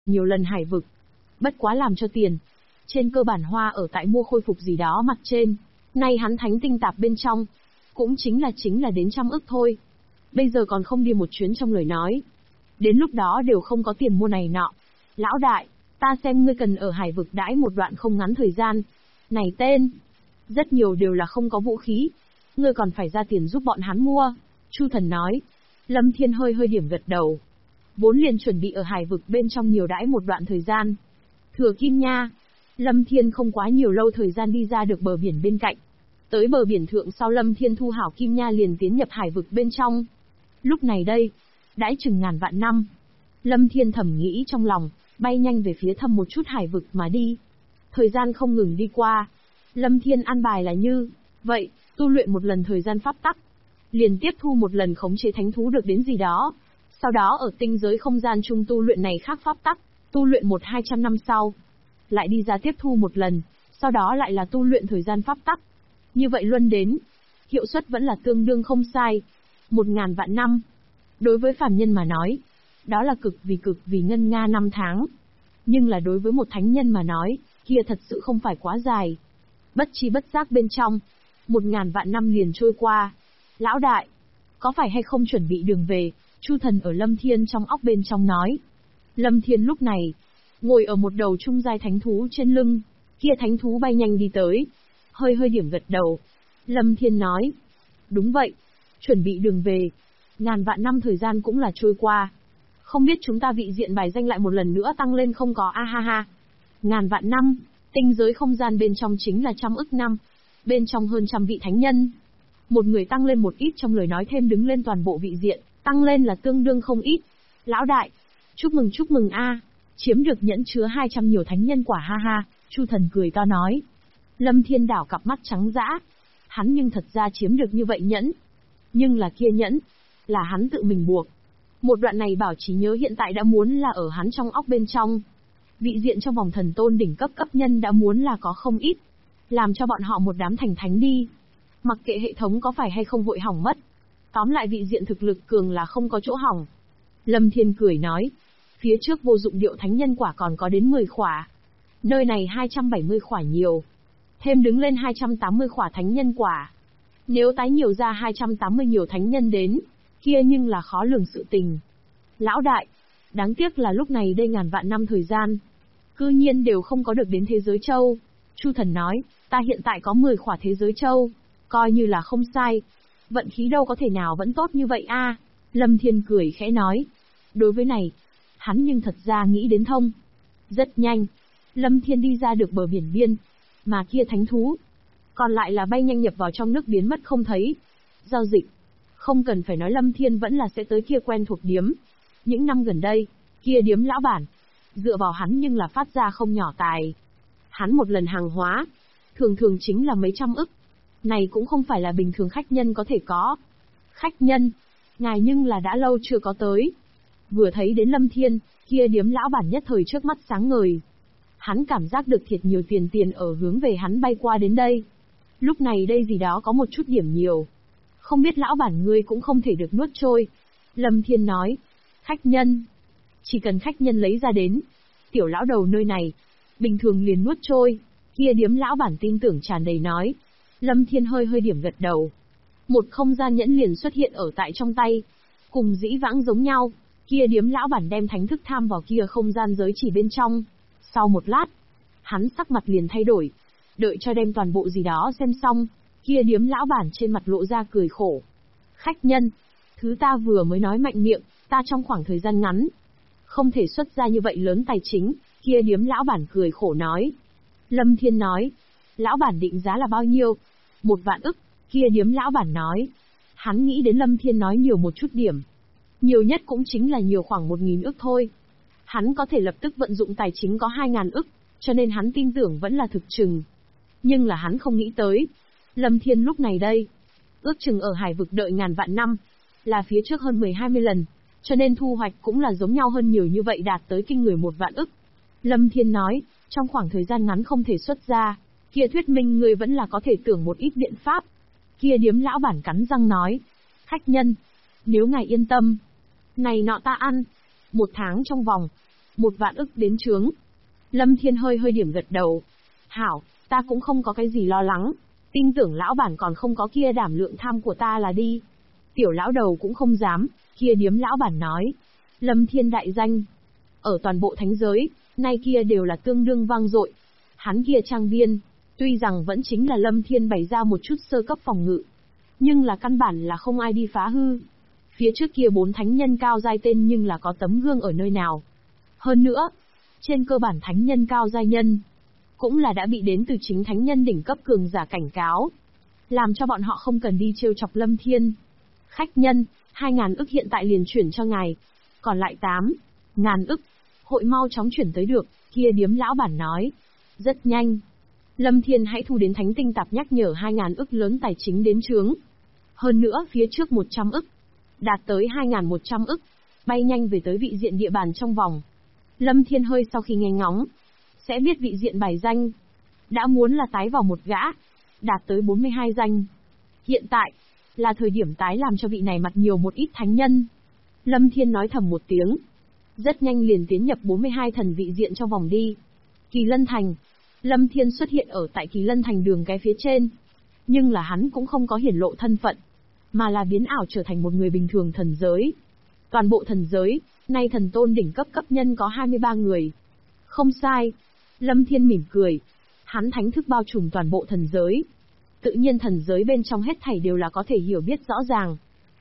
nhiều lần hải vực. Bất quá làm cho tiền. Trên cơ bản hoa ở tại mua khôi phục gì đó mặt trên. Nay hắn thánh tinh tạp bên trong. Cũng chính là đến 100 ức thôi. Bây giờ còn không đi một chuyến trong lời nói. Đến lúc đó đều không có tiền mua này nọ. Lão đại, ta xem ngươi cần ở hải vực đãi một đoạn không ngắn thời gian. Này tên. Rất nhiều đều là không có vũ khí. Ngươi còn phải ra tiền giúp bọn hắn mua. Chu Thần nói. Lâm Thiên hơi điểm gật đầu. Vốn liền chuẩn bị ở hải vực bên trong nhiều đãi một đoạn thời gian. Thừa Kim Nha. Lâm Thiên không quá nhiều lâu thời gian đi ra được bờ biển bên cạnh. Tới bờ biển thượng sau Lâm Thiên thu hảo Kim Nha liền tiến nhập hải vực bên trong. Lúc này đây, đãi chừng ngàn vạn năm. Lâm Thiên thầm nghĩ trong lòng, bay nhanh về phía thâm một chút hải vực mà đi. Thời gian không ngừng đi qua. Lâm Thiên an bài là như vậy, tu luyện một lần thời gian pháp tắc. Liền tiếp thu một lần khống chế thánh thú được đến gì đó. Sau đó ở tinh giới không gian chung tu luyện này khác pháp tắc, tu luyện 100-200 năm sau. Lại đi ra tiếp thu một lần, sau đó lại là tu luyện thời gian pháp tắc. Như vậy luân đến, hiệu suất vẫn là tương đương không sai. 1000 vạn năm. Đối với phàm nhân mà nói, đó là cực vì ngân nga năm tháng. Nhưng là đối với một thánh nhân mà nói, kia thật sự không phải quá dài. Bất chi bất giác bên trong, 1000 vạn năm liền trôi qua. Lão đại, có phải hay không chuẩn bị đường về? Chu Thần ở Lâm Thiên trong óc bên trong nói. Lâm Thiên lúc này, ngồi ở một đầu trung giai thánh thú trên lưng, kia thánh thú bay nhanh đi tới. Hơi điểm gật đầu. Lâm Thiên nói. Đúng vậy, chuẩn bị đường về. Ngàn vạn năm thời gian cũng là trôi qua. Không biết chúng ta vị diện bài danh lại một lần nữa tăng lên không có a ha ha. Ngàn vạn năm, tinh giới không gian bên trong chính là 100 ức năm. Bên trong hơn 100 vị thánh nhân. Một người tăng lên một ít trong lời nói thêm đứng lên toàn bộ vị diện, tăng lên là tương đương không ít. Lão đại, chúc mừng a, chiếm được nhẫn chứa 200 nhiều thánh nhân quả ha ha, Chu Thần cười to nói. Lâm Thiên đảo cặp mắt trắng dã. Hắn nhưng thật ra chiếm được như vậy nhẫn. Nhưng là kia nhẫn, là hắn tự mình buộc. Một đoạn này bảo trí nhớ hiện tại đã muốn là ở hắn trong óc bên trong. Vị diện trong vòng thần tôn đỉnh cấp nhân đã muốn là có không ít. Làm cho bọn họ một đám thành thánh đi. Mặc kệ hệ thống có phải hay không vội hỏng mất. Tóm lại vị diện thực lực cường là không có chỗ hỏng. Lâm Thiên cười nói. Phía trước vô dụng điệu thánh nhân quả còn có đến 10 khỏa. Nơi này 270 khỏa nhiều. Thêm đứng lên 280 khỏa thánh nhân quả. Nếu tái nhiều ra 280 nhiều thánh nhân đến, kia nhưng là khó lường sự tình. Lão đại, đáng tiếc là lúc này đây ngàn vạn năm thời gian, cư nhiên đều không có được đến thế giới châu. Chu Thần nói, ta hiện tại có 10 khỏa thế giới châu, coi như là không sai. Vận khí đâu có thể nào vẫn tốt như vậy a. Lâm Thiên cười khẽ nói. Đối với này, hắn nhưng thật ra nghĩ đến thông. Rất nhanh, Lâm Thiên đi ra được bờ biển biên, mà kia thánh thú, còn lại là bay nhanh nhập vào trong nước biến mất không thấy. Giao dịch, không cần phải nói Lâm Thiên vẫn là sẽ tới kia quen thuộc điếm. Những năm gần đây, kia điếm lão bản, dựa vào hắn nhưng là phát ra không nhỏ tài. Hắn một lần hàng hóa, thường chính là mấy trăm ức. Này cũng không phải là bình thường khách nhân có thể có. Khách nhân, ngài nhưng là đã lâu chưa có tới. Vừa thấy đến Lâm Thiên, kia điếm lão bản nhất thời trước mắt sáng ngời. Hắn cảm giác được thiệt nhiều tiền ở hướng về hắn bay qua đến đây. Lúc này đây gì đó có một chút điểm nhiều. Không biết lão bản ngươi cũng không thể được nuốt trôi. Lâm Thiên nói. Khách nhân. Chỉ cần khách nhân lấy ra đến. Tiểu lão đầu nơi này. Bình thường liền nuốt trôi. Kia điếm lão bản tin tưởng tràn đầy nói. Lâm Thiên hơi điểm gật đầu. Một không gian nhẫn liền xuất hiện ở tại trong tay. Cùng dĩ vãng giống nhau. Kia điếm lão bản đem thánh thức tham vào kia không gian giới chỉ bên trong. Sau một lát, hắn sắc mặt liền thay đổi. Đợi cho đem toàn bộ gì đó xem xong, kia điếm lão bản trên mặt lộ ra cười khổ. Khách nhân, thứ ta vừa mới nói mạnh miệng, ta trong khoảng thời gian ngắn, không thể xuất ra như vậy lớn tài chính, kia điếm lão bản cười khổ nói. Lâm Thiên nói, lão bản định giá là bao nhiêu? 1 vạn ức, kia điếm lão bản nói. Hắn nghĩ đến Lâm Thiên nói nhiều một chút điểm. Nhiều nhất cũng chính là nhiều khoảng 1000 ức thôi. Hắn có thể lập tức vận dụng tài chính có 2000 ức, cho nên hắn tin tưởng vẫn là thực chừng. Nhưng là hắn không nghĩ tới. Lâm Thiên lúc này đây, ước chừng ở hải vực đợi ngàn vạn năm, là phía trước hơn 10-20 lần, cho nên thu hoạch cũng là giống nhau hơn nhiều như vậy đạt tới kinh người 1 vạn ức. Lâm Thiên nói, trong khoảng thời gian ngắn không thể xuất ra, kia thuyết minh người vẫn là có thể tưởng một ít biện pháp. Kia điếm lão bản cắn răng nói, khách nhân, nếu ngài yên tâm, này nọ ta ăn, 1 tháng trong vòng, 1 vạn ức đến chướng. Lâm Thiên hơi hơi điểm gật đầu. Hảo, ta cũng không có cái gì lo lắng. Tin tưởng lão bản còn không có kia đảm lượng tham của ta là đi. Tiểu lão đầu cũng không dám, kia điếm lão bản nói. Lâm Thiên đại danh. Ở toàn bộ thánh giới, nay kia đều là tương đương vang dội. Hắn kia trang viên, tuy rằng vẫn chính là Lâm Thiên bày ra một chút sơ cấp phòng ngự, nhưng là căn bản là không ai đi phá hư. Phía trước kia 4 thánh nhân cao giai tên nhưng là có tấm gương ở nơi nào. Hơn nữa, trên cơ bản thánh nhân cao giai nhân, cũng là đã bị đến từ chính thánh nhân đỉnh cấp cường giả cảnh cáo, làm cho bọn họ không cần đi trêu chọc Lâm Thiên. Khách nhân, 2.000 ức hiện tại liền chuyển cho ngài, còn lại 8.000 ức, hội mau chóng chuyển tới được, kia điếm lão bản nói. Rất nhanh. Lâm Thiên hãy thu đến thánh tinh tạp nhắc nhở 2.000 ức lớn tài chính đến chướng. Hơn nữa phía trước 100 ức, đạt tới 2.100 ức, bay nhanh về tới vị diện địa bàn trong vòng. Lâm Thiên hơi sau khi nghe ngóng, sẽ biết vị diện bài danh. Đã muốn là tái vào một gã, đạt tới 42 danh. Hiện tại, là thời điểm tái làm cho vị này mặt nhiều một ít thánh nhân. Lâm Thiên nói thầm một tiếng. Rất nhanh liền tiến nhập 42 thần vị diện trong vòng đi. Kỳ Lân Thành. Lâm Thiên xuất hiện ở tại Kỳ Lân Thành đường cái phía trên. Nhưng là hắn cũng không có hiển lộ thân phận, mà là biến ảo trở thành một người bình thường thần giới. Toàn bộ thần giới, nay thần tôn đỉnh cấp cấp nhân có 23 người. Không sai. Lâm Thiên mỉm cười. Hắn thánh thức bao trùm toàn bộ thần giới. Tự nhiên thần giới bên trong hết thảy đều là có thể hiểu biết rõ ràng.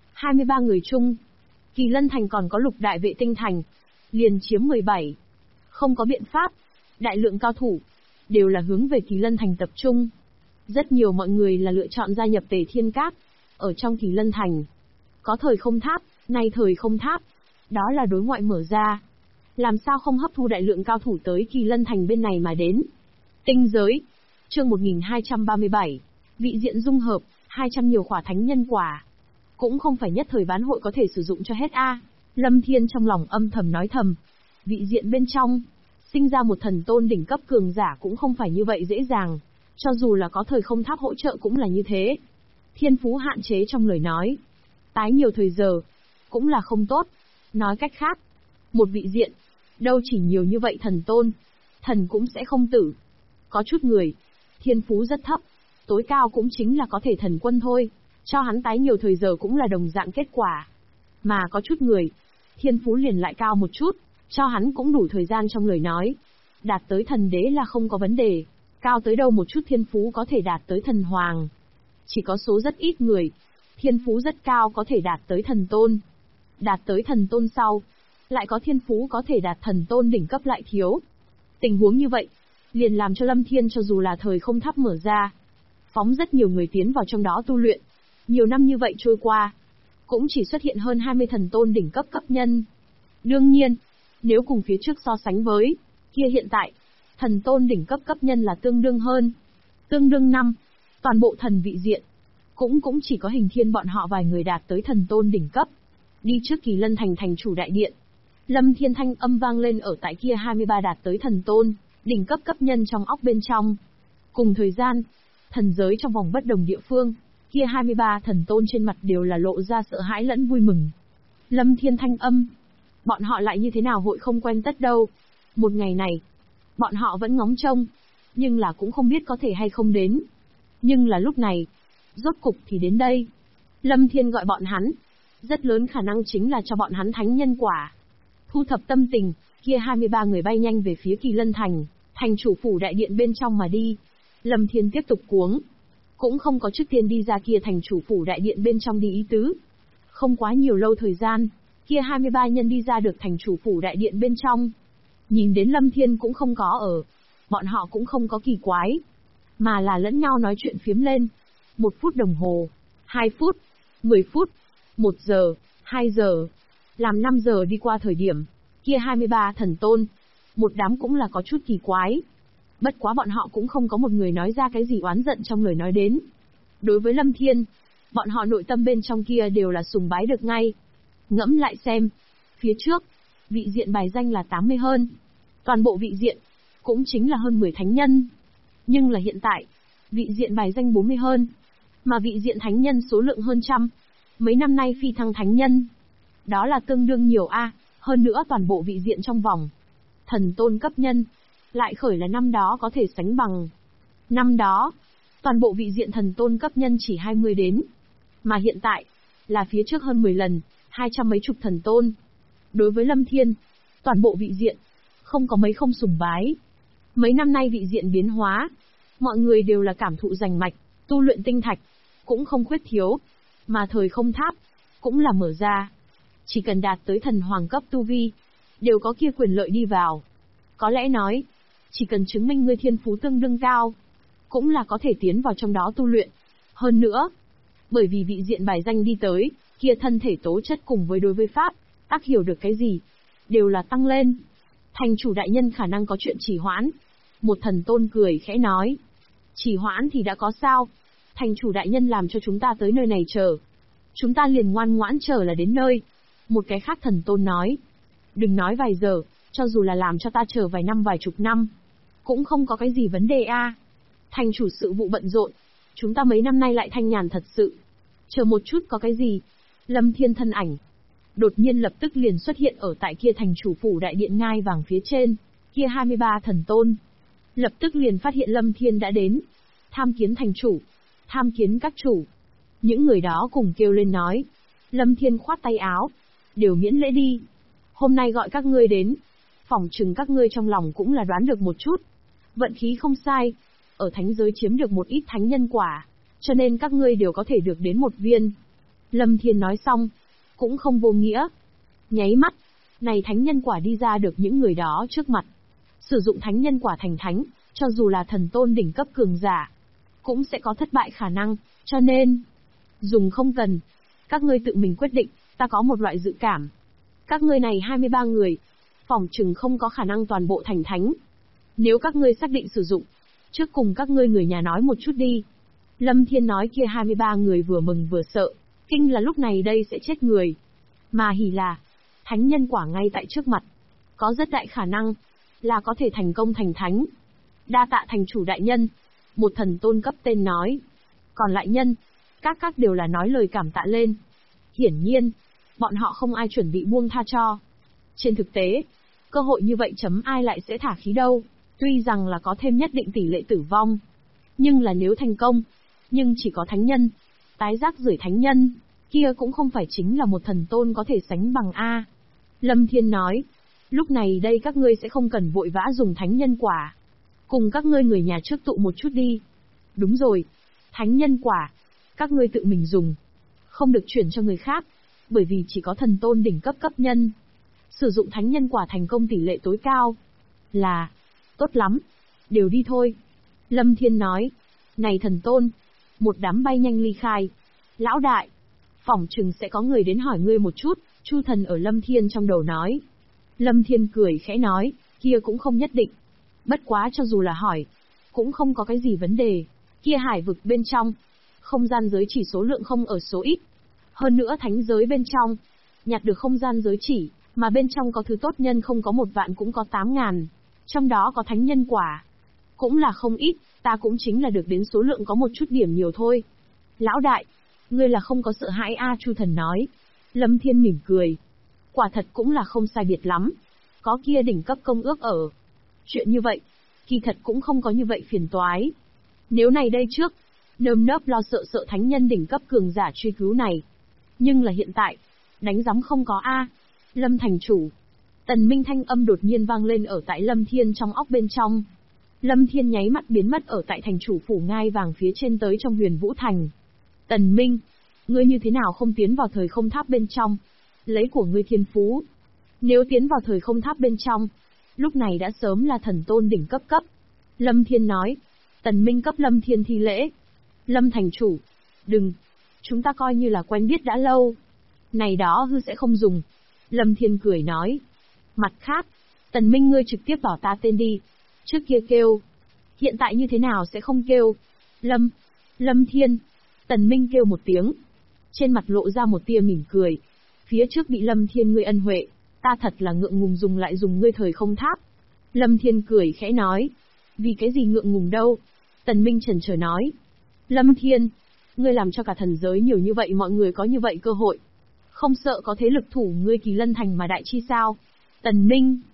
23 người chung. Kỳ Lân Thành còn có Lục Đại Vệ Tinh Thành, liền chiếm 17. Không có biện pháp. Đại lượng cao thủ, đều là hướng về Kỳ Lân Thành tập trung. Rất nhiều mọi người là lựa chọn gia nhập Tề Thiên Các. Ở trong Kỳ Lân Thành, có thời không tháp, nay thời không tháp. Đó là đối ngoại mở ra. Làm sao không hấp thu đại lượng cao thủ tới Kỳ Lân Thành bên này mà đến. Tinh giới. Chương 1237. Vị diện dung hợp, 200 nhiều khỏa thánh nhân quả. Cũng không phải nhất thời bán hội có thể sử dụng cho hết a. Lâm Thiên trong lòng âm thầm nói thầm. Vị diện bên trong, sinh ra một thần tôn đỉnh cấp cường giả cũng không phải như vậy dễ dàng. Cho dù là có thời không tháp hỗ trợ cũng là như thế. Thiên phú hạn chế trong lời nói. Tái nhiều thời giờ, cũng là không tốt. Nói cách khác, một vị diện, đâu chỉ nhiều như vậy thần tôn, thần cũng sẽ không tử. Có chút người, thiên phú rất thấp, tối cao cũng chính là có thể thần quân thôi, cho hắn tái nhiều thời giờ cũng là đồng dạng kết quả. Mà có chút người, thiên phú liền lại cao một chút, cho hắn cũng đủ thời gian trong lời nói. Đạt tới thần đế là không có vấn đề, cao tới đâu một chút thiên phú có thể đạt tới thần hoàng. Chỉ có số rất ít người, thiên phú rất cao có thể đạt tới thần tôn. Đạt tới thần tôn sau, lại có thiên phú có thể đạt thần tôn đỉnh cấp lại thiếu. Tình huống như vậy, liền làm cho Lâm Thiên cho dù là thời không tháp mở ra, phóng rất nhiều người tiến vào trong đó tu luyện. Nhiều năm như vậy trôi qua, cũng chỉ xuất hiện hơn 20 thần tôn đỉnh cấp cấp nhân. Đương nhiên, nếu cùng phía trước so sánh với, kia hiện tại, thần tôn đỉnh cấp cấp nhân là tương đương hơn. Tương đương 5, toàn bộ thần vị diện, cũng chỉ có Hình Thiên bọn họ vài người đạt tới thần tôn đỉnh cấp. Đi trước Kỳ Lân Thành thành chủ đại điện, Lâm Thiên thanh âm vang lên ở tại kia 23 đạt tới thần tôn đỉnh cấp cấp nhân trong óc bên trong. Cùng thời gian, thần giới trong vòng bất đồng địa phương, kia 23 thần tôn trên mặt đều là lộ ra sợ hãi lẫn vui mừng. Lâm Thiên thanh âm, bọn họ lại như thế nào hội không quen tất đâu. Một ngày này, bọn họ vẫn ngóng trông, nhưng là cũng không biết có thể hay không đến. Nhưng là lúc này, rốt cục thì đến đây. Lâm Thiên gọi bọn hắn, rất lớn khả năng chính là cho bọn hắn thánh nhân quả. Thu thập tâm tình, kia 23 người bay nhanh về phía Kỳ Lân Thành, thành chủ phủ đại điện bên trong mà đi. Lâm Thiên tiếp tục cuống, cũng không có trước tiên đi ra kia thành chủ phủ đại điện bên trong đi ý tứ. Không quá nhiều lâu thời gian, kia 23 nhân đi ra được thành chủ phủ đại điện bên trong. Nhìn đến Lâm Thiên cũng không có ở, bọn họ cũng không có kỳ quái, mà là lẫn nhau nói chuyện phiếm lên. 1 phút đồng hồ, 2 phút, 10 phút, 1 giờ, 2 giờ, làm 5 giờ đi qua thời điểm, kia 23 thần tôn, một đám cũng là có chút kỳ quái. Bất quá bọn họ cũng không có một người nói ra cái gì oán giận trong lời nói đến. Đối với Lâm Thiên, bọn họ nội tâm bên trong kia đều là sùng bái được ngay. Ngẫm lại xem, phía trước, vị diện bài danh là 80 hơn. Toàn bộ vị diện, cũng chính là hơn 10 thánh nhân. Nhưng là hiện tại, vị diện bài danh 40 hơn. Mà vị diện thánh nhân số lượng hơn trăm. Mấy năm nay phi thăng thánh nhân. Đó là tương đương nhiều a. Hơn nữa toàn bộ vị diện trong vòng, Thần tôn cấp nhân, lại khởi là năm đó có thể sánh bằng. Năm đó, toàn bộ vị diện thần tôn cấp nhân chỉ 20 đến. Mà hiện tại, là phía trước hơn 10 lần, 200 mấy chục thần tôn. Đối với Lâm Thiên, toàn bộ vị diện, không có mấy không sùng bái. Mấy năm nay vị diện biến hóa, mọi người đều là cảm thụ rành mạch, tu luyện tinh thạch, cũng không khuyết thiếu. Mà thời không tháp, cũng là mở ra. Chỉ cần đạt tới thần hoàng cấp tu vi, đều có kia quyền lợi đi vào. Có lẽ nói, chỉ cần chứng minh ngươi thiên phú tương đương cao, cũng là có thể tiến vào trong đó tu luyện. Hơn nữa, bởi vì vị diện bài danh đi tới, kia thân thể tố chất cùng với đối với pháp, tác hiểu được cái gì, đều là tăng lên. Thành chủ đại nhân khả năng có chuyện trì hoãn. Một thần tôn cười khẽ nói. Trì hoãn thì đã có sao? Thành chủ đại nhân làm cho chúng ta tới nơi này chờ. Chúng ta liền ngoan ngoãn chờ là đến nơi. Một cái khác thần tôn nói. Đừng nói vài giờ, cho dù là làm cho ta chờ vài năm vài chục năm, cũng không có cái gì vấn đề a. Thành chủ sự vụ bận rộn, chúng ta mấy năm nay lại thanh nhàn thật sự. Chờ một chút có cái gì? Lâm Thiên thân ảnh đột nhiên lập tức liền xuất hiện ở tại kia thành chủ phủ đại điện ngai vàng phía trên, kia 23 thần tôn. Lập tức liền phát hiện Lâm Thiên đã đến. Tham kiến thành chủ, tham kiến các chủ. Những người đó cùng kêu lên nói. Lâm Thiên khoát tay áo, đều miễn lễ đi. Hôm nay gọi các ngươi đến, phỏng chừng các ngươi trong lòng cũng là đoán được một chút. Vận khí không sai, ở thánh giới chiếm được một ít thánh nhân quả, cho nên các ngươi đều có thể được đến một viên. Lâm Thiên nói xong, cũng không vô nghĩa. Nháy mắt, này thánh nhân quả đi ra được những người đó trước mặt. Sử dụng thánh nhân quả thành thánh, cho dù là thần tôn đỉnh cấp cường giả, cũng sẽ có thất bại khả năng, cho nên, dùng không cần. Các ngươi tự mình quyết định, ta có một loại dự cảm. Các ngươi này 23 người, phỏng chừng không có khả năng toàn bộ thành thánh. Nếu các ngươi xác định sử dụng, trước cùng các ngươi người nhà nói một chút đi. Lâm Thiên nói kia 23 người vừa mừng vừa sợ, kinh là lúc này đây sẽ chết người. Mà hỉ là, thánh nhân quả ngay tại trước mặt. Có rất đại khả năng, là có thể thành công thành thánh. Đa tạ thành chủ đại nhân. Một thần tôn cấp tên nói. Còn lại nhân, các đều là nói lời cảm tạ lên. Hiển nhiên, bọn họ không ai chuẩn bị buông tha cho. Trên thực tế, cơ hội như vậy chấm ai lại sẽ thả khí đâu. Tuy rằng là có thêm nhất định tỷ lệ tử vong, nhưng là nếu thành công, nhưng chỉ có thánh nhân, tái giác rưởi thánh nhân, kia cũng không phải chính là một thần tôn có thể sánh bằng a. Lâm Thiên nói, lúc này đây các ngươi sẽ không cần vội vã dùng thánh nhân quả. Cùng các ngươi người nhà trước tụ một chút đi. Đúng rồi, thánh nhân quả, các ngươi tự mình dùng, không được chuyển cho người khác, bởi vì chỉ có thần tôn đỉnh cấp cấp nhân sử dụng thánh nhân quả thành công tỷ lệ tối cao. Là, tốt lắm, đều đi thôi. Lâm Thiên nói, này thần tôn, một đám bay nhanh ly khai. Lão đại, phỏng chừng sẽ có người đến hỏi ngươi một chút, Chu thần ở Lâm Thiên trong đầu nói. Lâm Thiên cười khẽ nói, kia cũng không nhất định. Bất quá cho dù là hỏi, cũng không có cái gì vấn đề. Kia hải vực bên trong, không gian giới chỉ số lượng không ở số ít. Hơn nữa thánh giới bên trong, nhặt được không gian giới chỉ, mà bên trong có thứ tốt nhân không có 1 vạn cũng có 8.000. Trong đó có thánh nhân quả. Cũng là không ít, ta cũng chính là được đến số lượng có một chút điểm nhiều thôi. Lão đại, ngươi là không có sợ hãi a, Chu thần nói. Lâm Thiên mỉm cười. Quả thật cũng là không sai biệt lắm. Có kia đỉnh cấp công ước ở. Chuyện như vậy, kỳ thật cũng không có như vậy phiền toái. Nếu này đây trước, nơm nớp lo sợ sợ thánh nhân đỉnh cấp cường giả truy cứu này. Nhưng là hiện tại, đánh giấm không có a. Lâm thành chủ. Tần Minh thanh âm đột nhiên vang lên ở tại Lâm Thiên trong óc bên trong. Lâm Thiên nháy mắt biến mất ở tại thành chủ phủ ngai vàng phía trên tới trong Huyền Vũ Thành. Tần Minh, ngươi như thế nào không tiến vào thời không tháp bên trong? Lấy của ngươi thiên phú. Nếu tiến vào thời không tháp bên trong, lúc này đã sớm là thần tôn đỉnh cấp cấp. Lâm Thiên nói. Tần Minh cấp Lâm Thiên thi lễ. Lâm thành chủ. Đừng. Chúng ta coi như là quen biết đã lâu. Này đó hư sẽ không dùng. Lâm Thiên cười nói. Mặt khác, Tần Minh ngươi trực tiếp bảo ta tên đi. Trước kia kêu. Hiện tại như thế nào sẽ không kêu? Lâm Thiên. Tần Minh kêu một tiếng. Trên mặt lộ ra một tia mỉm cười. Phía trước bị Lâm Thiên ngươi ân huệ, ta thật là ngượng ngùng dùng lại dùng ngươi thời không tháp. Lâm Thiên cười khẽ nói. Vì cái gì ngượng ngùng đâu? Tần Minh chần chờ nói. Lâm Thiên, ngươi làm cho cả thần giới nhiều như vậy mọi người có như vậy cơ hội. Không sợ có thế lực thủ ngươi Kỳ Lân Thành mà đại chi sao? Tần Minh.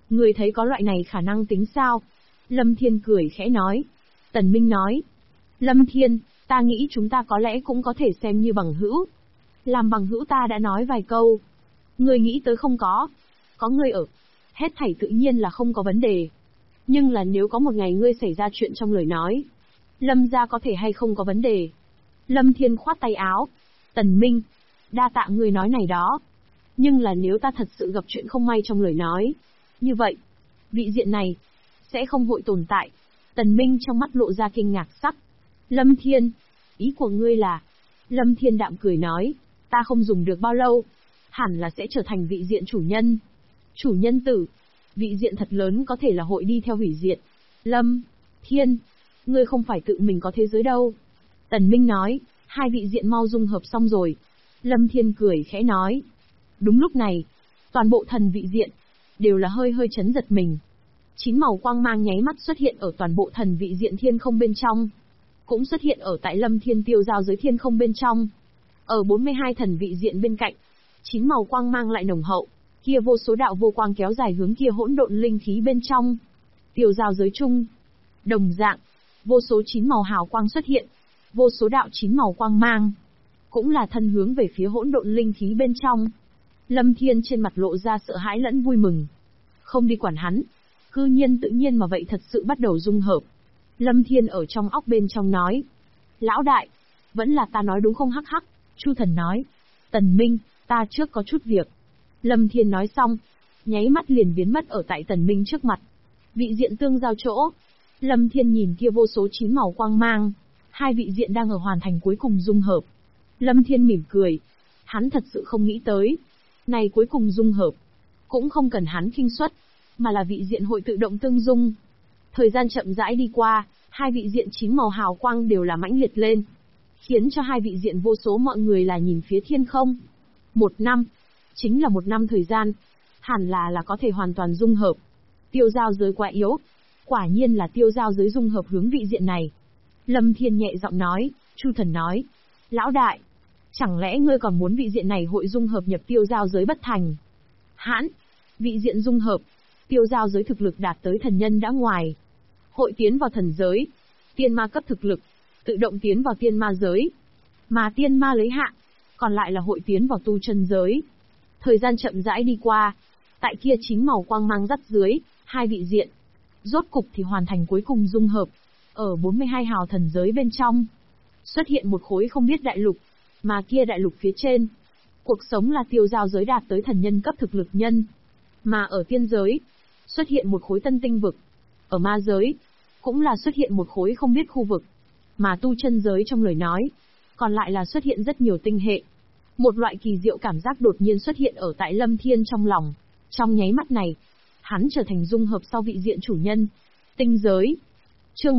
Ngươi thấy có loại này khả năng tính sao? Lâm Thiên cười khẽ nói. Tần Minh nói. Lâm Thiên, ta nghĩ chúng ta có lẽ cũng có thể xem như bằng hữu. Làm bằng hữu ta đã nói vài câu. Ngươi nghĩ tới không có? Có ngươi ở. Hết thảy tự nhiên là không có vấn đề. Nhưng là nếu có một ngày ngươi xảy ra chuyện trong lời nói, Lâm gia có thể hay không có vấn đề? Lâm Thiên khoát tay áo. Tần Minh, đa tạ ngươi nói này đó. Nhưng là nếu ta thật sự gặp chuyện không may trong lời nói, như vậy, vị diện này, sẽ không hội tồn tại. Tần Minh trong mắt lộ ra kinh ngạc sắc. Lâm Thiên, ý của ngươi là... Lâm Thiên đạm cười nói, ta không dùng được bao lâu, hẳn là sẽ trở thành vị diện chủ nhân. Chủ nhân tử, vị diện thật lớn có thể là hội đi theo hủy diệt. Lâm Thiên, ngươi không phải tự mình có thế giới đâu. Tần Minh nói, hai vị diện mau dung hợp xong rồi. Lâm Thiên cười khẽ nói. Đúng lúc này, toàn bộ thần vị diện, đều là hơi hơi chấn giật mình. 9 màu quang mang nháy mắt xuất hiện ở toàn bộ thần vị diện thiên không bên trong. Cũng xuất hiện ở tại Lâm Thiên tiêu giao giới thiên không bên trong. Ở 42 thần vị diện bên cạnh, 9 màu quang mang lại nồng hậu, kia vô số đạo vô quang kéo dài hướng kia hỗn độn linh khí bên trong. Tiêu giao giới chung, đồng dạng, vô số 9 màu hào quang xuất hiện, vô số đạo 9 màu quang mang, cũng là thân hướng về phía hỗn độn linh khí bên trong. Lâm Thiên trên mặt lộ ra sợ hãi lẫn vui mừng. Không đi quản hắn, cư nhiên tự nhiên mà vậy thật sự bắt đầu dung hợp. Lâm Thiên ở trong óc bên trong nói. Lão đại, vẫn là ta nói đúng không hắc hắc, Chu Thần nói. Tần Minh, ta trước có chút việc. Lâm Thiên nói xong, nháy mắt liền biến mất ở tại Tần Minh trước mặt. Vị diện tương giao chỗ. Lâm Thiên nhìn kia vô số 9 màu quang mang. Hai vị diện đang ở hoàn thành cuối cùng dung hợp. Lâm Thiên mỉm cười. Hắn thật sự không nghĩ tới. Này cuối cùng dung hợp. Cũng không cần hắn khinh suất, mà là vị diện hội tự động tương dung. Thời gian chậm rãi đi qua, hai vị diện 9 màu hào quang đều là mãnh liệt lên. Khiến cho hai vị diện vô số mọi người là nhìn phía thiên không. 1 năm. Chính là 1 năm thời gian. Hẳn là có thể hoàn toàn dung hợp. Tiêu giao giới quá yếu. Quả nhiên là tiêu giao giới dung hợp hướng vị diện này. Lâm Thiên nhẹ giọng nói, Chu Thần nói. Lão đại, chẳng lẽ ngươi còn muốn vị diện này hội dung hợp nhập tiêu giao giới bất thành? Hãn, vị diện dung hợp, tiêu giao giới thực lực đạt tới thần nhân đã ngoài. Hội tiến vào thần giới, tiên ma cấp thực lực, tự động tiến vào tiên ma giới. Mà tiên ma lấy hạ, còn lại là hội tiến vào tu chân giới. Thời gian chậm rãi đi qua, tại kia 9 màu quang mang dắt dưới, hai vị diện. Rốt cục thì hoàn thành cuối cùng dung hợp. Ở 42 hào thần giới bên trong, xuất hiện một khối không biết đại lục, mà kia đại lục phía trên. Cuộc sống là tiêu giao giới đạt tới thần nhân cấp thực lực nhân. Mà ở tiên giới, xuất hiện một khối tân tinh vực. Ở ma giới, cũng là xuất hiện một khối không biết khu vực. Mà tu chân giới trong lời nói, còn lại là xuất hiện rất nhiều tinh hệ. Một loại kỳ diệu cảm giác đột nhiên xuất hiện ở tại Lâm Thiên trong lòng. Trong nháy mắt này, hắn trở thành dung hợp sau vị diện chủ nhân. Tinh giới. Chương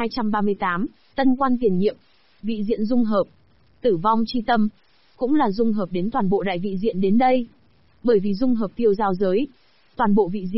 1238, Tân quan tiền nhiệm. Vị diện dung hợp. Tử vong chi tâm. Cũng là dung hợp đến toàn bộ đại vị diện đến đây. Bởi vì dung hợp tiêu giao giới, toàn bộ vị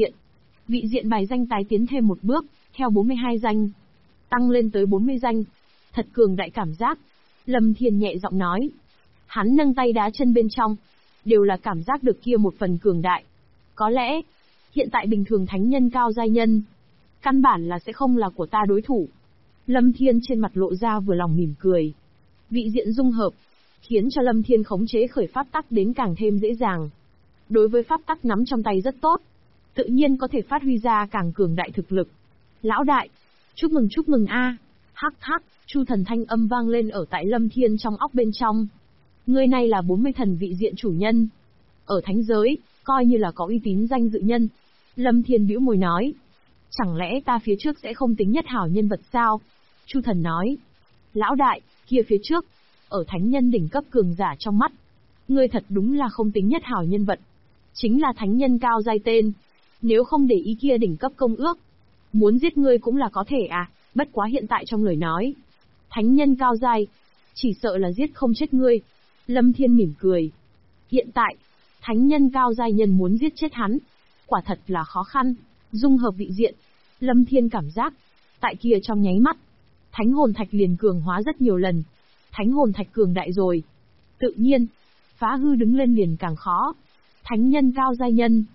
diện bài danh tái tiến thêm một bước, theo 42 danh, tăng lên tới 40 danh. Thật cường đại cảm giác. Lâm Thiên nhẹ giọng nói. Hắn nâng tay đá chân bên trong, đều là cảm giác được kia một phần cường đại. Có lẽ, hiện tại bình thường thánh nhân cao giai nhân, căn bản là sẽ không là của ta đối thủ. Lâm Thiên trên mặt lộ ra vừa lòng mỉm cười. Vị diện dung hợp, khiến cho Lâm Thiên khống chế khởi pháp tắc đến càng thêm dễ dàng. Đối với pháp tắc nắm trong tay rất tốt, tự nhiên có thể phát huy ra càng cường đại thực lực. Lão đại, chúc mừng a. Hắc hắc, Chu Thần thanh âm vang lên ở tại Lâm Thiên trong óc bên trong. Người này là 40 thần vị diện chủ nhân. Ở thánh giới, coi như là có uy tín danh dự nhân. Lâm Thiên bĩu môi nói. Chẳng lẽ ta phía trước sẽ không tính nhất hảo nhân vật sao? Chu Thần nói. Lão đại, kia phía trước, ở thánh nhân đỉnh cấp cường giả trong mắt. Ngươi thật đúng là không tính nhất hảo nhân vật. Chính là thánh nhân cao giai tên. Nếu không để ý kia đỉnh cấp công ước, muốn giết ngươi cũng là có thể à, bất quá hiện tại trong lời nói. Thánh nhân cao giai, chỉ sợ là giết không chết ngươi. Lâm Thiên mỉm cười. Hiện tại, thánh nhân cao giai nhân muốn giết chết hắn, quả thật là khó khăn. Dung hợp vị diện, Lâm Thiên cảm giác, tại kia trong nháy mắt, thánh hồn thạch liền cường hóa rất nhiều lần. Thánh hồn thạch cường đại rồi. Tự nhiên, phá hư đứng lên liền càng khó. Thánh nhân cao giai nhân,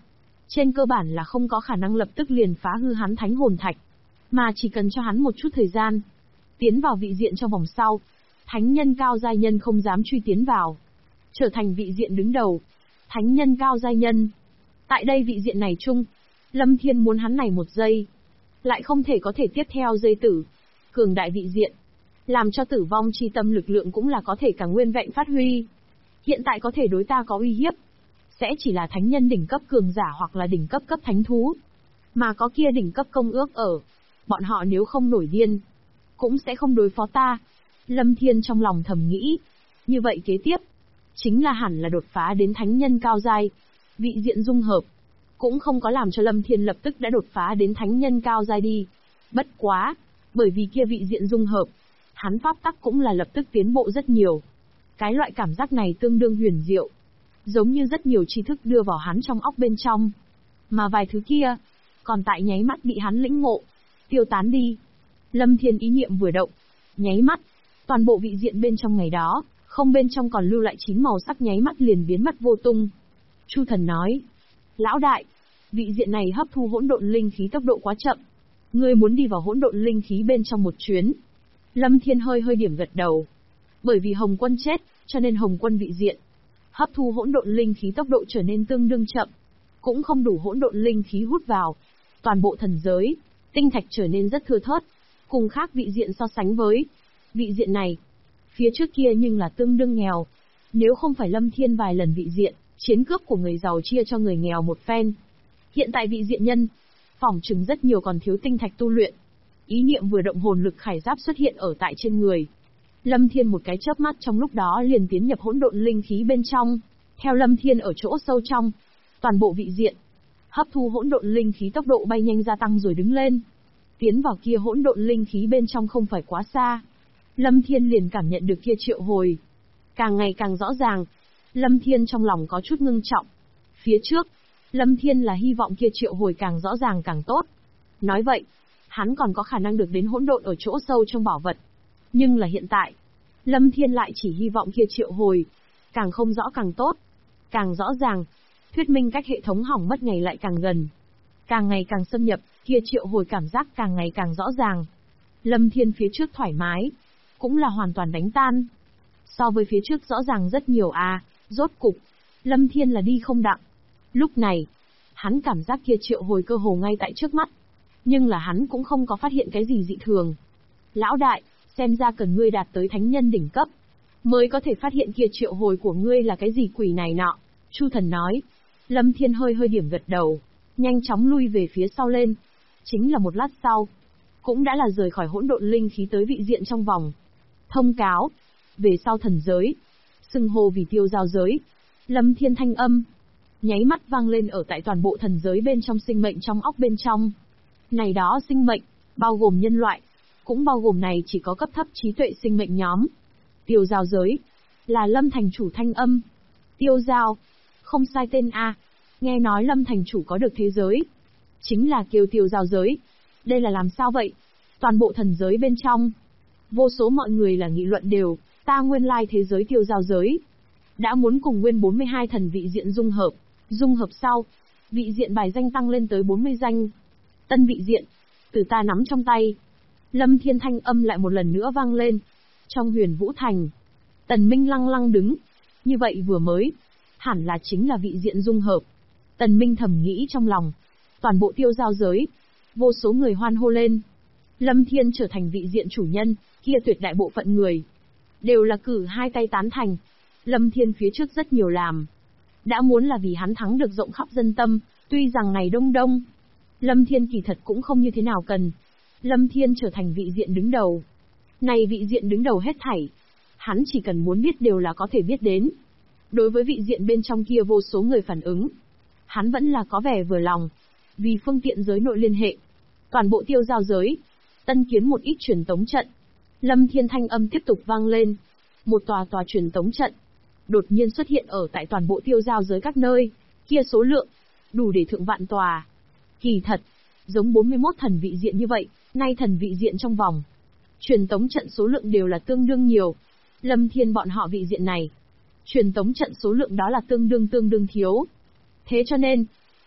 trên cơ bản là không có khả năng lập tức liền phá hư hắn thánh hồn thạch, mà chỉ cần cho hắn một chút thời gian, tiến vào vị diện trong vòng sau, thánh nhân cao giai nhân không dám truy tiến vào, trở thành vị diện đứng đầu. Thánh nhân cao giai nhân. Tại đây vị diện này chung, Lâm Thiên muốn hắn này một giây, lại không thể có thể tiếp theo dây tử. Cường đại vị diện, làm cho tử vong chi tâm lực lượng cũng là có thể cả nguyên vẹn phát huy. Hiện tại có thể đối ta có uy hiếp, sẽ chỉ là thánh nhân đỉnh cấp cường giả hoặc là đỉnh cấp cấp thánh thú. Mà có kia đỉnh cấp công ước ở, bọn họ nếu không nổi điên, cũng sẽ không đối phó ta. Lâm Thiên trong lòng thầm nghĩ, như vậy kế tiếp, chính là hẳn là đột phá đến thánh nhân cao giai. Vị diện dung hợp, cũng không có làm cho Lâm Thiên lập tức đã đột phá đến thánh nhân cao giai đi. Bất quá, bởi vì kia vị diện dung hợp, hắn pháp tắc cũng là lập tức tiến bộ rất nhiều. Cái loại cảm giác này tương đương huyền diệu, giống như rất nhiều tri thức đưa vào hắn trong óc bên trong. Mà vài thứ kia, còn tại nháy mắt bị hắn lĩnh ngộ, tiêu tán đi. Lâm Thiên ý niệm vừa động, nháy mắt, toàn bộ vị diện bên trong ngày đó, không bên trong còn lưu lại 9 màu sắc nháy mắt liền biến mất vô tung. Chu Thần nói, lão đại, vị diện này hấp thu hỗn độn linh khí tốc độ quá chậm. Ngươi muốn đi vào hỗn độn linh khí bên trong một chuyến. Lâm Thiên hơi điểm gật đầu. Bởi vì Hồng Quân chết, cho nên Hồng Quân vị diện hấp thu hỗn độn linh khí tốc độ trở nên tương đương chậm, cũng không đủ hỗn độn linh khí hút vào. Toàn bộ thần giới, tinh thạch trở nên rất thưa thớt, cùng khác vị diện so sánh với vị diện này, phía trước kia nhưng là tương đương nghèo. Nếu không phải Lâm Thiên vài lần vị diện chiến cướp của người giàu chia cho người nghèo một phen, hiện tại vị diện nhân phỏng chừng rất nhiều còn thiếu tinh thạch tu luyện. Ý niệm vừa động, hồn lực khải giáp xuất hiện ở tại trên người. Lâm Thiên một cái chớp mắt trong lúc đó liền tiến nhập hỗn độn linh khí bên trong. Theo Lâm Thiên ở chỗ sâu trong, toàn bộ vị diện hấp thu hỗn độn linh khí tốc độ bay nhanh gia tăng rồi đứng lên. Tiến vào kia hỗn độn linh khí bên trong không phải quá xa, Lâm Thiên liền cảm nhận được kia triệu hồi càng ngày càng rõ ràng. Lâm Thiên trong lòng có chút ngưng trọng. Phía trước, Lâm Thiên là hy vọng kia triệu hồi càng rõ ràng càng tốt. Nói vậy, hắn còn có khả năng được đến hỗn độn ở chỗ sâu trong bảo vật. Nhưng là hiện tại, Lâm Thiên lại chỉ hy vọng kia triệu hồi càng không rõ càng tốt, càng rõ ràng. Thuyết minh cách hệ thống hỏng mất ngày lại càng gần, càng ngày càng xâm nhập, kia triệu hồi cảm giác càng ngày càng rõ ràng. Lâm Thiên phía trước thoải mái, cũng là hoàn toàn đánh tan. So với phía trước rõ ràng rất nhiều rốt cục, Lâm Thiên là đi không đặng. Lúc này, hắn cảm giác kia triệu hồi cơ hồ ngay tại trước mắt, nhưng là hắn cũng không có phát hiện cái gì dị thường. Lão đại, xem ra cần ngươi đạt tới thánh nhân đỉnh cấp, mới có thể phát hiện kia triệu hồi của ngươi là cái gì quỷ này nọ. Chu Thần nói. Lâm Thiên hơi điểm gật đầu, nhanh chóng lui về phía sau lên. Chính là một lát sau, cũng đã là rời khỏi hỗn độn linh khí tới vị diện trong vòng. Thông cáo, về sau thần giới, xưng hô vì tiêu giao giới. Lâm Thiên thanh âm, nháy mắt vang lên ở tại toàn bộ thần giới bên trong sinh mệnh trong óc bên trong. Này đó sinh mệnh, bao gồm nhân loại, cũng bao gồm này chỉ có cấp thấp trí tuệ sinh mệnh nhóm. Tiêu giao giới, là Lâm thành chủ thanh âm. Tiêu giao, không sai tên nghe nói Lâm thành chủ có được thế giới, chính là kêu tiêu giao giới. Đây là làm sao vậy? Toàn bộ thần giới bên trong, vô số mọi người là nghị luận đều, ta nguyên lai thế giới tiêu giao giới đã muốn cùng nguyên 42 thần vị diện dung hợp sau, vị diện bài danh tăng lên tới 40 danh. Tân vị diện, từ ta nắm trong tay. Lâm Thiên thanh âm lại một lần nữa vang lên. Trong Huyền Vũ Thành, Tần Minh lăng đứng. Như vậy vừa mới, hẳn là chính là vị diện dung hợp. Tần Minh thầm nghĩ trong lòng. Toàn bộ tiêu giao giới, vô số người hoan hô lên. Lâm Thiên trở thành vị diện chủ nhân, kia tuyệt đại bộ phận người đều là cử hai tay tán thành. Lâm Thiên phía trước rất nhiều làm, đã muốn là vì hắn thắng được rộng khắp dân tâm, tuy rằng này đông, Lâm Thiên kỳ thật cũng không như thế nào cần. Lâm Thiên trở thành vị diện đứng đầu. Này vị diện đứng đầu hết thảy, hắn chỉ cần muốn biết đều là có thể biết đến. Đối với vị diện bên trong kia vô số người phản ứng, hắn vẫn là có vẻ vừa lòng. Vì phương tiện giới nội liên hệ, toàn bộ tiêu giao giới, tân kiến một ít truyền tống trận. Lâm Thiên thanh âm tiếp tục vang lên. Một tòa truyền tống trận đột nhiên xuất hiện ở tại toàn bộ tiêu giao giới các nơi, kia số lượng đủ để thượng vạn tòa. Kỳ thật, giống 41 thần vị diện như vậy, nay thần vị diện trong vòng, truyền tống trận số lượng đều là tương đương nhiều. Lâm Thiên bọn họ vị diện này, truyền tống trận số lượng đó là tương đương thiếu. Thế cho nên,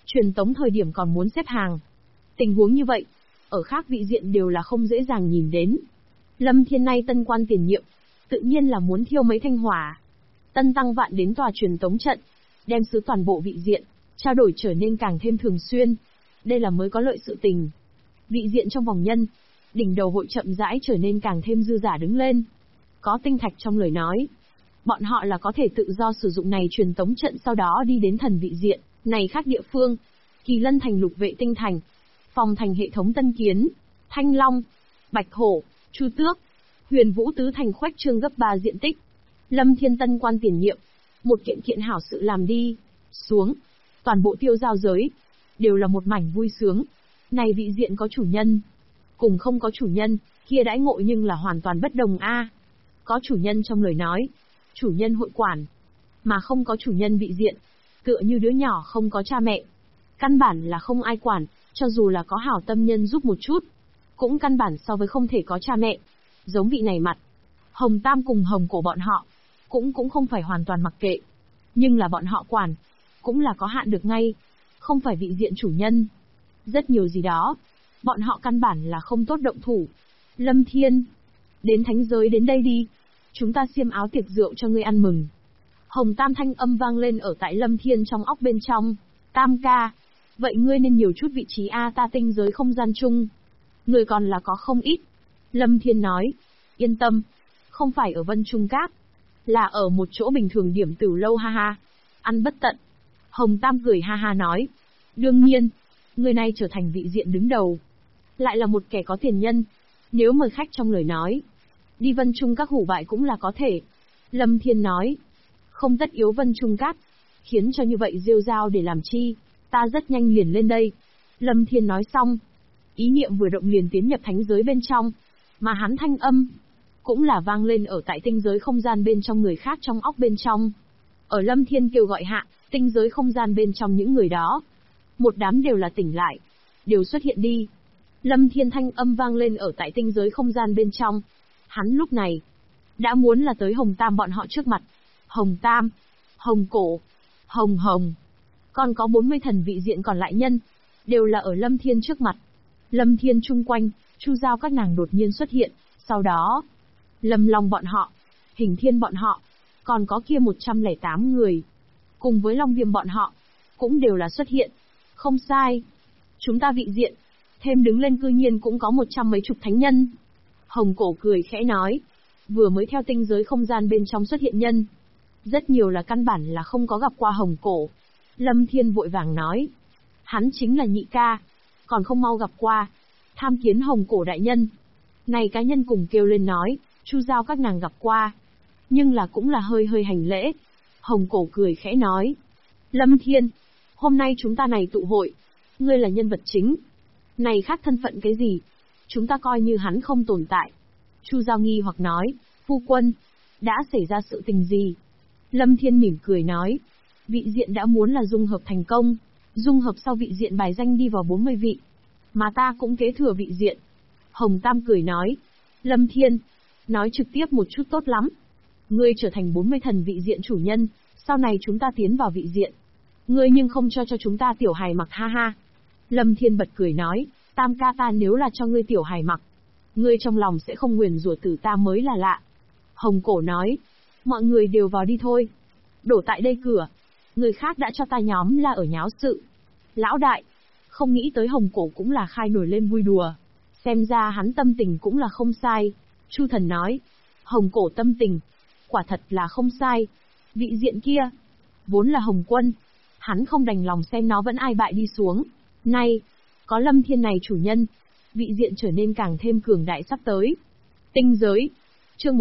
Truyền tống thời điểm còn muốn xếp hàng. Tình huống như vậy, ở khác vị diện đều là không dễ dàng nhìn đến. Lâm Thiên nay tân quan tiền nhiệm, tự nhiên là muốn thiêu mấy thanh hỏa. Tân tăng vạn đến tòa truyền tống trận, đem sứ toàn bộ vị diện, trao đổi trở nên càng thêm thường xuyên. Đây là mới có lợi sự tình. Vị diện trong vòng nhân, đỉnh đầu hội chậm rãi trở nên càng thêm dư giả đứng lên. Có tinh thạch trong lời nói. Bọn họ là có thể tự do sử dụng này truyền tống trận, sau đó đi đến thần vị diện, này khác địa phương. Kỳ Lân thành lục vệ tinh thành, Phòng thành hệ thống tân kiến, Thanh Long, Bạch Hổ, Chu Tước, Huyền Vũ tứ thành khuếch trương gấp 3 diện tích. Lâm Thiên tân quan tiền nhiệm, một kiện kiện hảo sự làm đi, xuống, toàn bộ tiêu giao giới, đều là một mảnh vui sướng. Này vị diện có chủ nhân, cùng không có chủ nhân, kia đãi ngộ nhưng là hoàn toàn bất đồng a. Có chủ nhân trong lời nói, chủ nhân hội quản, mà không có chủ nhân vị diện, tựa như đứa nhỏ không có cha mẹ. Căn bản là không ai quản, cho dù là có hảo tâm nhân giúp một chút, cũng căn bản so với không thể có cha mẹ. Giống vị này mặt, Hồng Tam cùng Hồng Cổ bọn họ, cũng không phải hoàn toàn mặc kệ. Nhưng là bọn họ quản, cũng là có hạn được ngay, không phải vị diện chủ nhân. Rất nhiều gì đó, bọn họ căn bản là không tốt động thủ. Lâm Thiên, đến thánh giới đến đây đi, chúng ta xiêm áo tiệc rượu cho ngươi ăn mừng. Hồng Tam thanh âm vang lên ở tại Lâm Thiên trong óc bên trong. Tam ca, vậy ngươi nên nhiều chút vị trí a, ta tinh giới không gian chung. Người còn là có không ít. Lâm Thiên nói, yên tâm, không phải ở Vân Trung Các, là ở một chỗ bình thường điểm tửu lâu ha ha. Ăn bất tận. Hồng Tam cười ha ha nói, đương nhiên, người này trở thành vị diện đứng đầu. Lại là một kẻ có tiền nhân, nếu mời khách trong lời nói, đi Vân Trung Các hủ bại cũng là có thể. Lâm Thiên nói, không tất yếu Vân Trung Các, khiến cho như vậy rêu rao để làm chi, ta rất nhanh liền lên đây. Lâm Thiên nói xong, ý niệm vừa động liền tiến nhập thánh giới bên trong, mà hắn thanh âm cũng là vang lên ở tại tinh giới không gian bên trong người khác trong óc bên trong. Ở Lâm Thiên kêu gọi hạ, tinh giới không gian bên trong những người đó, một đám đều là tỉnh lại, đều xuất hiện đi. Lâm Thiên thanh âm vang lên ở tại tinh giới không gian bên trong. Hắn lúc này đã muốn là tới Hồng Tam bọn họ trước mặt. Hồng Tam, Hồng Cổ, Hồng Hồng, còn có 40 thần vị diện còn lại nhân, đều là ở Lâm Thiên trước mặt. Lâm Thiên chung quanh, Chu Giao các nàng đột nhiên xuất hiện, sau đó Lâm Long bọn họ, Hình Thiên bọn họ, còn có kia 108 người, cùng với Long Viêm bọn họ, cũng đều là xuất hiện. Không sai, chúng ta vị diện, thêm đứng lên cư nhiên cũng có 100 mấy chục thánh nhân. Hồng Cổ cười khẽ nói, vừa mới theo tinh giới không gian bên trong xuất hiện nhân, rất nhiều là căn bản là không có gặp qua Hồng Cổ. Lâm Thiên vội vàng nói, hắn chính là nhị ca, còn không mau gặp qua, tham kiến Hồng Cổ đại nhân. Này cá nhân cùng kêu lên nói, Chu Giao các nàng gặp qua, nhưng là cũng là hơi hơi hành lễ. Hồng Cổ cười khẽ nói, Lâm Thiên, hôm nay chúng ta này tụ hội, ngươi là nhân vật chính, này khác thân phận cái gì, chúng ta coi như hắn không tồn tại. Chu Giao nghi hoặc nói, phu quân, đã xảy ra sự tình gì? Lâm Thiên mỉm cười nói, vị diện đã muốn là dung hợp thành công, dung hợp sau vị diện bài danh đi vào 40 vị, mà ta cũng kế thừa vị diện. Hồng Tam cười nói, Lâm Thiên, nói trực tiếp một chút tốt lắm. Ngươi trở thành 40 thần vị diện chủ nhân, sau này chúng ta tiến vào vị diện. Ngươi nhưng không cho chúng ta tiểu hài mặc ha ha. Lâm Thiên bật cười nói, Tam ca ta nếu là cho ngươi tiểu hài mặc, ngươi trong lòng sẽ không nguyền rủa tử ta mới là lạ. Hồng Cổ nói, mọi người đều vào đi thôi. Đổ tại đây cửa, người khác đã cho ta nhóm là ở nháo sự. Lão đại, không nghĩ tới Hồng Cổ cũng là khai nổi lên vui đùa. Xem ra hắn tâm tình cũng là không sai. Chu Thần nói, Hồng Cổ tâm tình, quả thật là không sai. Vị diện kia, vốn là Hồng Quân, hắn không đành lòng xem nó vẫn ai bại đi xuống. Nay, có Lâm Thiên này chủ nhân, vị diện trở nên càng thêm cường đại sắp tới. Tinh giới, chương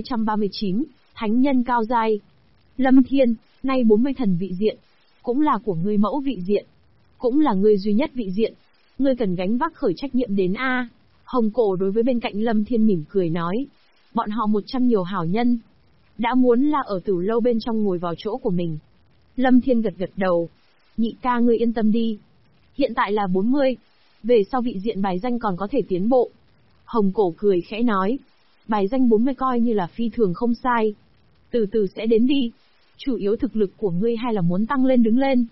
1239, Thánh nhân cao giai. Lâm Thiên, nay 40 thần vị diện, cũng là của ngươi mẫu vị diện, cũng là ngươi duy nhất vị diện, ngươi cần gánh vác khởi trách nhiệm đến a. Hồng Cổ đối với bên cạnh Lâm Thiên mỉm cười nói, bọn họ 100 nhiều hảo nhân, đã muốn là ở Tửu lâu bên trong ngồi vào chỗ của mình. Lâm Thiên gật gật đầu, nhị ca ngươi yên tâm đi, hiện tại là 40, về sau vị diện bài danh còn có thể tiến bộ. Hồng Cổ cười khẽ nói, bài danh 40 coi như là phi thường không sai, từ từ sẽ đến đi, chủ yếu thực lực của ngươi hay là muốn tăng lên đứng lên.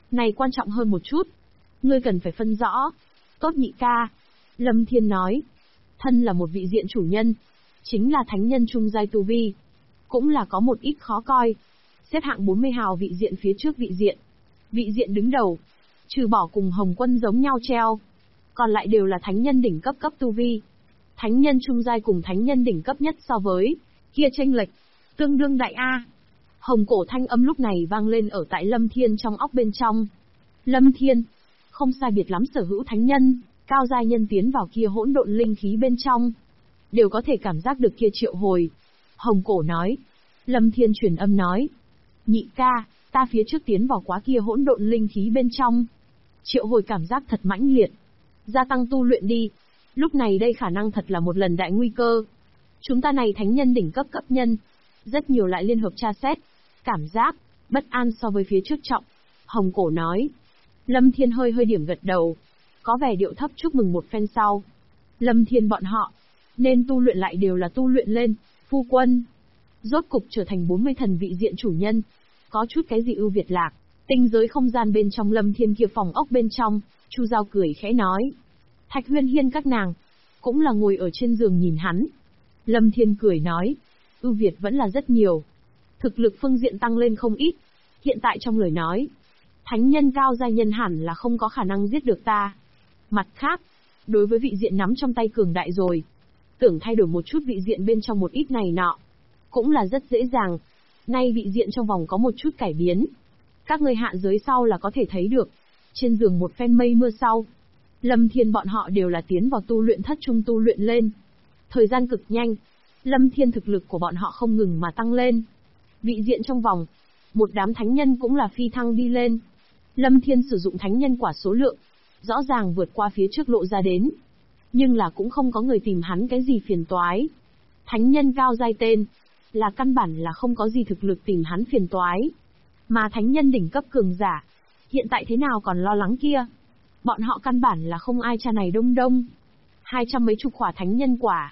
Này quan trọng hơn một chút. Ngươi cần phải phân rõ. Tốt nhị ca. Lâm Thiên nói. Thân là một vị diện chủ nhân. Chính là thánh nhân trung giai tu vi. Cũng là có một ít khó coi. Xếp hạng 40 hào vị diện phía trước vị diện. Vị diện đứng đầu. Trừ bỏ cùng Hồng Quân giống nhau treo. Còn lại đều là thánh nhân đỉnh cấp tu vi. Thánh nhân trung giai cùng thánh nhân đỉnh cấp nhất so với. Kia chênh lệch. Tương đương đại A. Hồng cổ thanh âm lúc này vang lên ở tại Lâm Thiên trong óc bên trong. Lâm Thiên. Không sai biệt lắm sở hữu thánh nhân, cao giai nhân tiến vào kia hỗn độn linh khí bên trong. Đều có thể cảm giác được kia triệu hồi. Hồng cổ nói. Lâm Thiên truyền âm nói. Nhị ca, ta phía trước tiến vào quá kia hỗn độn linh khí bên trong. Triệu hồi cảm giác thật mãnh liệt. Gia tăng tu luyện đi. Lúc này đây khả năng thật là một lần đại nguy cơ. Chúng ta này thánh nhân đỉnh cấp nhân. Rất nhiều lại liên hợp tra xét. Cảm giác, bất an so với phía trước trọng. Hồng cổ nói. Lâm Thiên hơi điểm gật đầu. Có vẻ điệu thấp chúc mừng một phen sau. Lâm Thiên bọn họ. Nên tu luyện lại đều là tu luyện lên. Phu quân. Rốt cục trở thành 40 thần vị diện chủ nhân. Có chút cái gì ưu việt lạc. Tinh giới không gian bên trong Lâm Thiên kia phòng ốc bên trong. Chu Giao cười khẽ nói. Thạch Huyên Hiên các nàng. Cũng là ngồi ở trên giường nhìn hắn. Lâm Thiên cười nói. Ưu việt vẫn là rất nhiều. Thực lực phương diện tăng lên không ít. Hiện tại trong lời nói. Thánh nhân cao giai nhân hẳn là không có khả năng giết được ta. Mặt khác, đối với vị diện nắm trong tay cường đại rồi. Tưởng thay đổi một chút vị diện bên trong một ít này nọ. Cũng là rất dễ dàng. Nay vị diện trong vòng có một chút cải biến. Các người hạ giới sau là có thể thấy được. Trên giường một phen mây mưa sau. Lâm Thiên bọn họ đều là tiến vào tu luyện thất trung tu luyện lên. Thời gian cực nhanh. Lâm Thiên thực lực của bọn họ không ngừng mà tăng lên. Vị diện trong vòng. Một đám thánh nhân cũng là phi thăng đi lên. Lâm Thiên sử dụng thánh nhân quả số lượng. Rõ ràng vượt qua phía trước lộ ra đến. Nhưng là cũng không có người tìm hắn cái gì phiền toái. Thánh nhân cao giai tên. Là căn bản là không có gì thực lực tìm hắn phiền toái. Mà thánh nhân đỉnh cấp cường giả. Hiện tại thế nào còn lo lắng kia. Bọn họ căn bản là không ai cha này đông. 200 mấy chục khỏa thánh nhân quả.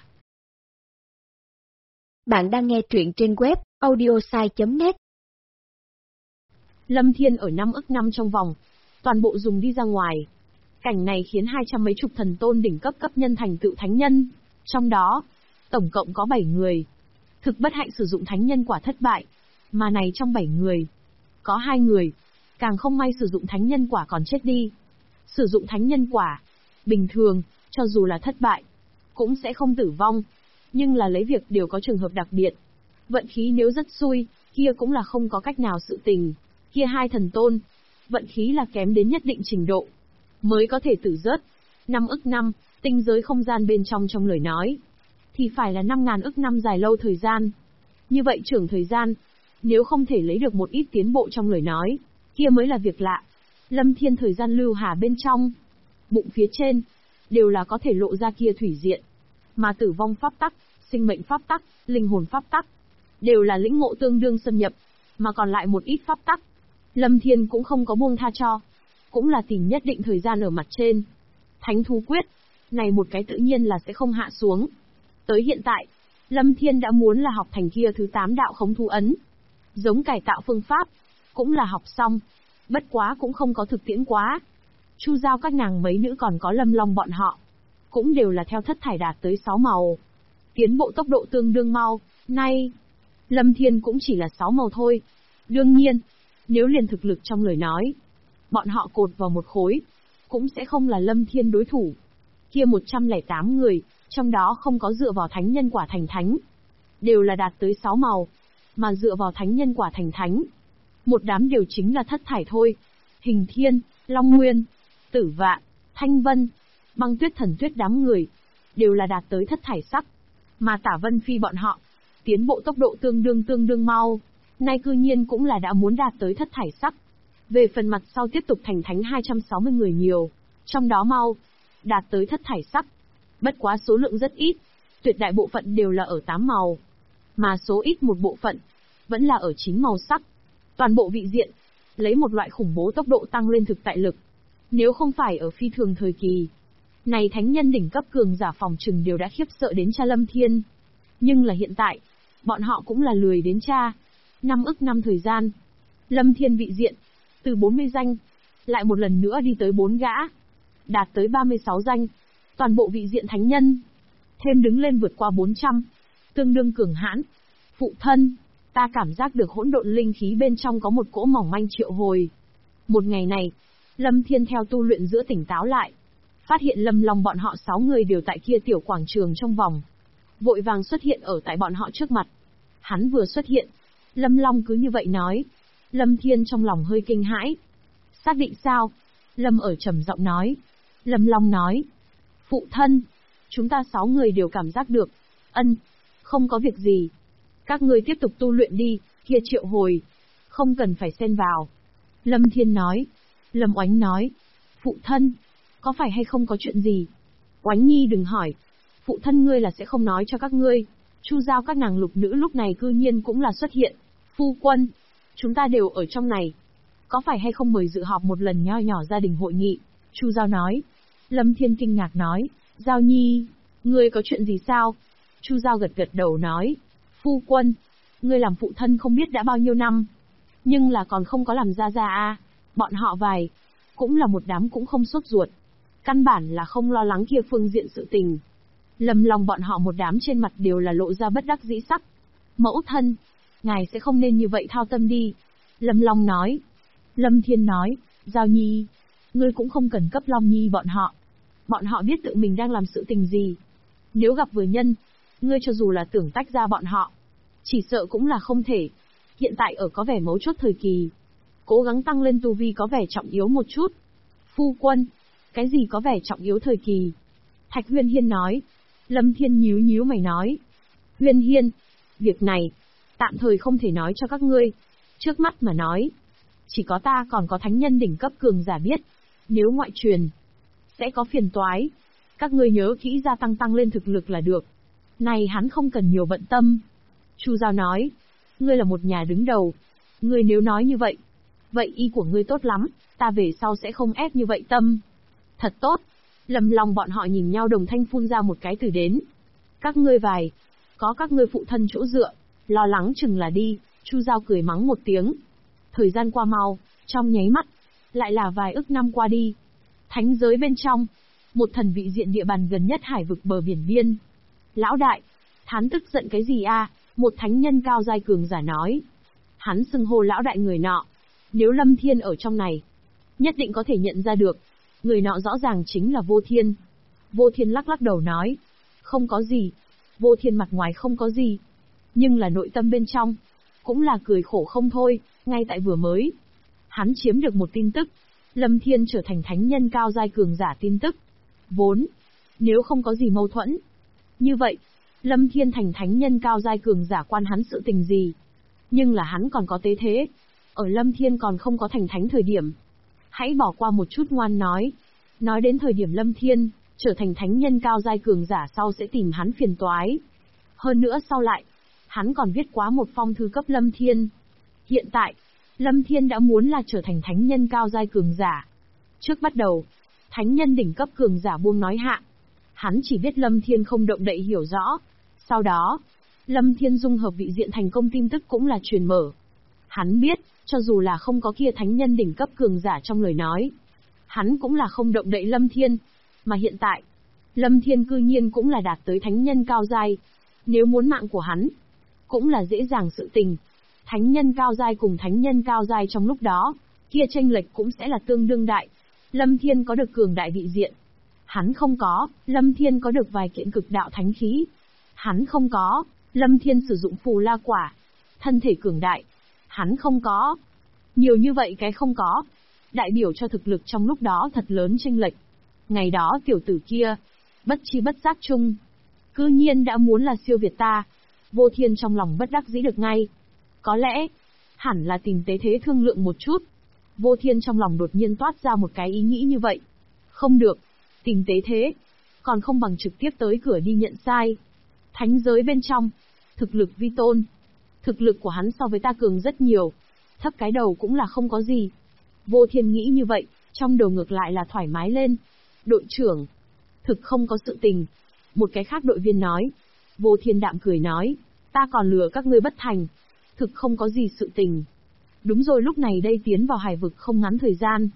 Bạn đang nghe truyện trên web audiosai.net. Lâm Thiên ở 5 ức năm trong vòng. Toàn bộ dùng đi ra ngoài. Cảnh này khiến 200 mấy chục thần tôn đỉnh cấp nhân thành tựu thánh nhân. Trong đó, tổng cộng có 7 người. Thực bất hạnh sử dụng thánh nhân quả thất bại. Mà này trong 7 người, có 2 người. Càng không may sử dụng thánh nhân quả còn chết đi. Sử dụng thánh nhân quả. Bình thường, cho dù là thất bại, cũng sẽ không tử vong. Nhưng là lấy việc đều có trường hợp đặc biệt. Vận khí nếu rất xui, kia cũng là không có cách nào sự tình. Kia 2 thần tôn, vận khí là kém đến nhất định trình độ. Mới có thể tử rớt. 5 ức năm, tinh giới không gian bên trong lời nói. Thì phải là 5.000 ức năm dài lâu thời gian. Như vậy trưởng thời gian, nếu không thể lấy được một ít tiến bộ trong lời nói, kia mới là việc lạ. Lâm Thiên thời gian lưu hà bên trong, bụng phía trên, đều là có thể lộ ra kia thủy diện. Mà tử vong pháp tắc, sinh mệnh pháp tắc, linh hồn pháp tắc, đều là lĩnh ngộ tương đương xâm nhập. Mà còn lại một ít pháp tắc, Lâm Thiên cũng không có buông tha cho. Cũng là tìm nhất định thời gian ở mặt trên. Thánh thú quyết, này một cái tự nhiên là sẽ không hạ xuống. Tới hiện tại, Lâm Thiên đã muốn là học thành kia thứ 8 đạo khống thú ấn. Giống cải tạo phương pháp, cũng là học xong. Bất quá cũng không có thực tiễn quá. Chu Giao các nàng mấy nữ còn có Lâm Long bọn họ. Cũng đều là theo thất thải đạt tới 6 màu. Tiến bộ tốc độ tương đương mau. Nay, Lâm Thiên cũng chỉ là 6 màu thôi. Đương nhiên, nếu liền thực lực trong lời nói, bọn họ cột vào một khối, cũng sẽ không là Lâm Thiên đối thủ. Kia 108 người, trong đó không có dựa vào thánh nhân quả thành thánh. Đều là đạt tới 6 màu. Mà dựa vào thánh nhân quả thành thánh, một đám đều chính là thất thải thôi. Hình Thiên, Long Nguyên, Tử Vạn, Thanh Vân, Băng Tuyết Thần Tuyết đám người, đều là đạt tới thất thải sắc. Mà Tả Vân Phi bọn họ, tiến bộ tốc độ tương đương mau. Nay cư nhiên cũng là đã muốn đạt tới thất thải sắc. Về phần mặt sau tiếp tục thành thánh 260 người nhiều, trong đó mau, đạt tới thất thải sắc. Bất quá số lượng rất ít, tuyệt đại bộ phận đều là ở 8 màu. Mà số ít một bộ phận, vẫn là ở 9 màu sắc. Toàn bộ vị diện, lấy một loại khủng bố tốc độ tăng lên thực tại lực. Nếu không phải ở phi thường thời kỳ, này thánh nhân đỉnh cấp cường giả phòng trừng đều đã khiếp sợ đến cha Lâm Thiên. Nhưng là hiện tại, bọn họ cũng là lười đến cha. 5 ức năm thời gian, Lâm Thiên vị diện, từ 40 danh, lại một lần nữa đi tới 4 gã. Đạt tới 36 danh. Toàn bộ vị diện thánh nhân. Thêm đứng lên vượt qua 400. Tương đương cường hãn. Phụ thân, ta cảm giác được hỗn độn linh khí bên trong có một cỗ mỏng manh triệu hồi. Một ngày này, Lâm Thiên theo tu luyện giữa tỉnh táo lại. Phát hiện Lâm Long bọn họ 6 người đều tại kia tiểu quảng trường trong vòng. Vội vàng xuất hiện ở tại bọn họ trước mặt. Hắn vừa xuất hiện, Lâm Long cứ như vậy nói. Lâm Thiên trong lòng hơi kinh hãi. Xác định sao? Lâm ở trầm giọng nói. Lâm Long nói. Phụ thân, chúng ta 6 người đều cảm giác được. Không có việc gì. Các ngươi tiếp tục tu luyện đi, kia triệu hồi. Không cần phải xen vào. Lâm Thiên nói. Lâm Oánh nói. Phụ thân, có phải hay không có chuyện gì? Oánh Nhi đừng hỏi. Phụ thân ngươi là sẽ không nói cho các ngươi. Chu giao các nàng lục nữ lúc này cư nhiên cũng là xuất hiện. Phu quân, chúng ta đều ở trong này. Có phải hay không mời dự họp một lần nho nhỏ gia đình hội nghị? Chu giao nói. Lâm Thiên kinh ngạc nói. Giao Nhi, ngươi có chuyện gì sao? Chu giao gật gật đầu nói. Phu quân, ngươi làm phụ thân không biết đã bao nhiêu năm. Nhưng là còn không có làm ra à. Bọn họ vài, cũng là một đám cũng không sốt ruột. Căn bản là không lo lắng kia phương diện sự tình. Lâm Long bọn họ một đám trên mặt đều là lộ ra bất đắc dĩ sắc. Mẫu thân, ngài sẽ không nên như vậy thao tâm đi. Lâm Long nói. Lâm Thiên nói, Giao Nhi, ngươi cũng không cần cấp Long Nhi bọn họ. Bọn họ biết tự mình đang làm sự tình gì. Nếu gặp vừa nhân, ngươi cho dù là tưởng tách ra bọn họ, chỉ sợ cũng là không thể. Hiện tại ở có vẻ mấu chốt thời kỳ. Cố gắng tăng lên tu vi có vẻ trọng yếu một chút. Phu quân, cái gì có vẻ trọng yếu thời kỳ? Thạch Huyên Hiên nói. Lâm Thiên nhíu nhíu mày nói. Huyên Hiên, việc này, tạm thời không thể nói cho các ngươi. Trước mắt mà nói, chỉ có ta còn có thánh nhân đỉnh cấp cường giả biết. Nếu ngoại truyền, sẽ có phiền toái. Các ngươi nhớ kỹ gia tăng lên thực lực là được. Này hắn không cần nhiều bận tâm. Chu Giao nói. Ngươi là một nhà đứng đầu. Ngươi nếu nói như vậy, vậy ý của ngươi tốt lắm, ta về sau sẽ không ép như vậy tâm. Thật tốt. Lâm Long bọn họ nhìn nhau đồng thanh phun ra một cái từ đến. Các ngươi vài, có các ngươi phụ thân chỗ dựa, lo lắng chừng là đi. Chu Giao cười mắng một tiếng. Thời gian qua mau, trong nháy mắt, lại là vài ức năm qua đi. Thánh giới bên trong, một thần vị diện địa bàn gần nhất hải vực bờ biển biên. Lão đại, thán tức giận cái gì a? Một thánh nhân cao giai cường giả nói. Hắn xưng hô lão đại người nọ. Nếu Lâm Thiên ở trong này, nhất định có thể nhận ra được. Người nọ rõ ràng chính là Vô Thiên. Vô Thiên lắc lắc đầu nói. Không có gì. Vô Thiên mặt ngoài không có gì. Nhưng là nội tâm bên trong, cũng là cười khổ không thôi, ngay tại vừa mới. Hắn chiếm được một tin tức. Lâm Thiên trở thành thánh nhân cao giai cường giả tin tức. Vốn, nếu không có gì mâu thuẫn. Như vậy, Lâm Thiên thành thánh nhân cao giai cường giả quan hắn sự tình gì. Nhưng là hắn còn có tế thế. Ở Lâm Thiên còn không có thành thánh thời điểm. Hãy bỏ qua một chút ngoan nói. Nói đến thời điểm Lâm Thiên, trở thành thánh nhân cao giai cường giả sau sẽ tìm hắn phiền toái. Hơn nữa sau lại, hắn còn viết quá một phong thư cấp Lâm Thiên. Hiện tại, Lâm Thiên đã muốn là trở thành thánh nhân cao giai cường giả. Trước bắt đầu, thánh nhân đỉnh cấp cường giả buông nói hạ. Hắn chỉ biết Lâm Thiên không động đậy hiểu rõ. Sau đó, Lâm Thiên dung hợp vị diện thành công tin tức cũng là truyền mở. Hắn biết, cho dù là không có kia thánh nhân đỉnh cấp cường giả trong lời nói, hắn cũng là không động đậy Lâm Thiên. Mà hiện tại, Lâm Thiên cư nhiên cũng là đạt tới thánh nhân cao giai. Nếu muốn mạng của hắn, cũng là dễ dàng sự tình. Thánh nhân cao giai cùng thánh nhân cao giai trong lúc đó, kia chênh lệch cũng sẽ là tương đương đại. Lâm Thiên có được cường đại vị diện. Hắn không có, Lâm Thiên có được vài kiện cực đạo thánh khí. Hắn không có, Lâm Thiên sử dụng phù la quả. Thân thể cường đại. Hắn không có. Nhiều như vậy cái không có. Đại biểu cho thực lực trong lúc đó thật lớn chênh lệch. Ngày đó tiểu tử kia, bất chi bất giác chung, cư nhiên đã muốn là siêu việt ta. Vô Thiên trong lòng bất đắc dĩ được ngay. Có lẽ, hẳn là tìm tế thế thương lượng một chút. Vô Thiên trong lòng đột nhiên toát ra một cái ý nghĩ như vậy. Không được, tìm tế thế, còn không bằng trực tiếp tới cửa đi nhận sai. Thánh giới bên trong, thực lực vi tôn. Thực lực của hắn so với ta cường rất nhiều. Thấp cái đầu cũng là không có gì. Vô Thiên nghĩ như vậy, trong đầu ngược lại là thoải mái lên. Đội trưởng, thực không có sự tình. Một cái khác đội viên nói. Vô Thiên đạm cười nói, ta còn lừa các ngươi bất thành. Thực không có gì sự tình. Đúng rồi, lúc này đây tiến vào hải vực không ngắn thời gian.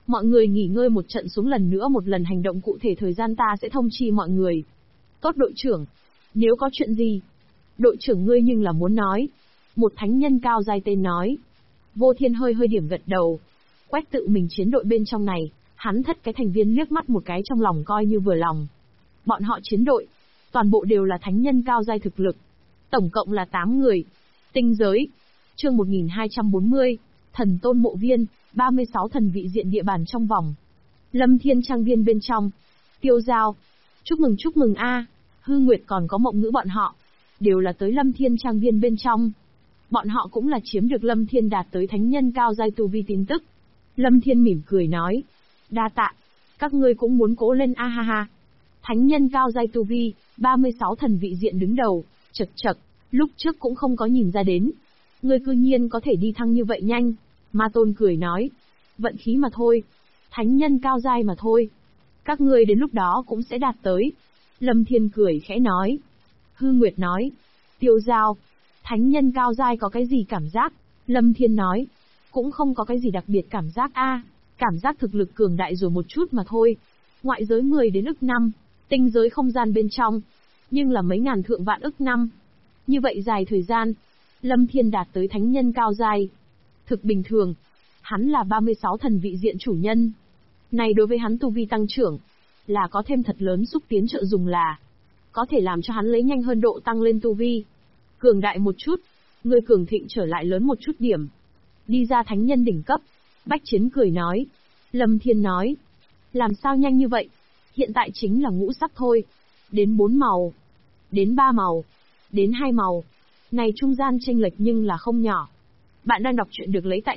Mọi người nghỉ ngơi một trận xuống lần nữa một lần hành động cụ thể thời gian ta sẽ thông chi mọi người. Tốt đội trưởng. Nếu có chuyện gì? Đội trưởng ngươi nhưng là muốn nói. Một thánh nhân cao giai tên nói. Vô Thiên hơi điểm gật đầu. Quét tự mình chiến đội bên trong này, hắn thất cái thành viên liếc mắt một cái trong lòng coi như vừa lòng. Bọn họ chiến đội, toàn bộ đều là thánh nhân cao giai thực lực. Tổng cộng là 8 người. Tinh giới. Chương 1240, Thần Tôn Mộ Viên, 36 thần vị diện địa bàn trong vòng. Lâm Thiên Trang viên bên trong. Tiêu Giao. Chúc mừng a. Hư Nguyệt còn có Mộng Ngữ bọn họ. Đều là tới Lâm Thiên Trang viên bên trong. Bọn họ cũng là chiếm được Lâm Thiên đạt tới thánh nhân cao giai tu vi tin tức. Lâm Thiên mỉm cười nói. Đa tạ. Các ngươi cũng muốn cố lên a ha ha. Thánh nhân cao giai tu vi, 36 thần vị diện đứng đầu, chật, lúc trước cũng không có nhìn ra đến. Ngươi cư nhiên có thể đi thăng như vậy nhanh. Ma Tôn cười nói. Vận khí mà thôi. Thánh nhân cao giai mà thôi. Các ngươi đến lúc đó cũng sẽ đạt tới. Lâm Thiên cười khẽ nói. Hư Nguyệt nói. Tiêu Giao. Thánh nhân cao giai có cái gì cảm giác? Lâm Thiên nói. Cũng không có cái gì đặc biệt cảm giác a. Cảm giác thực lực cường đại rồi một chút mà thôi. Ngoại giới 10 đến ức năm. Tinh giới không gian bên trong. Nhưng là mấy ngàn thượng vạn ức năm. Như vậy dài thời gian. Lâm Thiên đạt tới thánh nhân cao giai. Thực bình thường. Hắn là 36 thần vị diện chủ nhân. Này đối với hắn tu vi tăng trưởng. Là có thêm thật lớn xúc tiến trợ dùng là. Có thể làm cho hắn lấy nhanh hơn độ tăng lên tu vi. Cường đại một chút. Người cường thịnh trở lại lớn một chút điểm. Đi ra thánh nhân đỉnh cấp. Bách Chiến cười nói. Lâm Thiên nói. Làm sao nhanh như vậy? Hiện tại chính là ngũ sắc thôi. Đến 4 màu. Đến 3 màu. Đến 2 màu. Này trung gian chênh lệch nhưng là không nhỏ. Bạn đang đọc truyện được lấy tại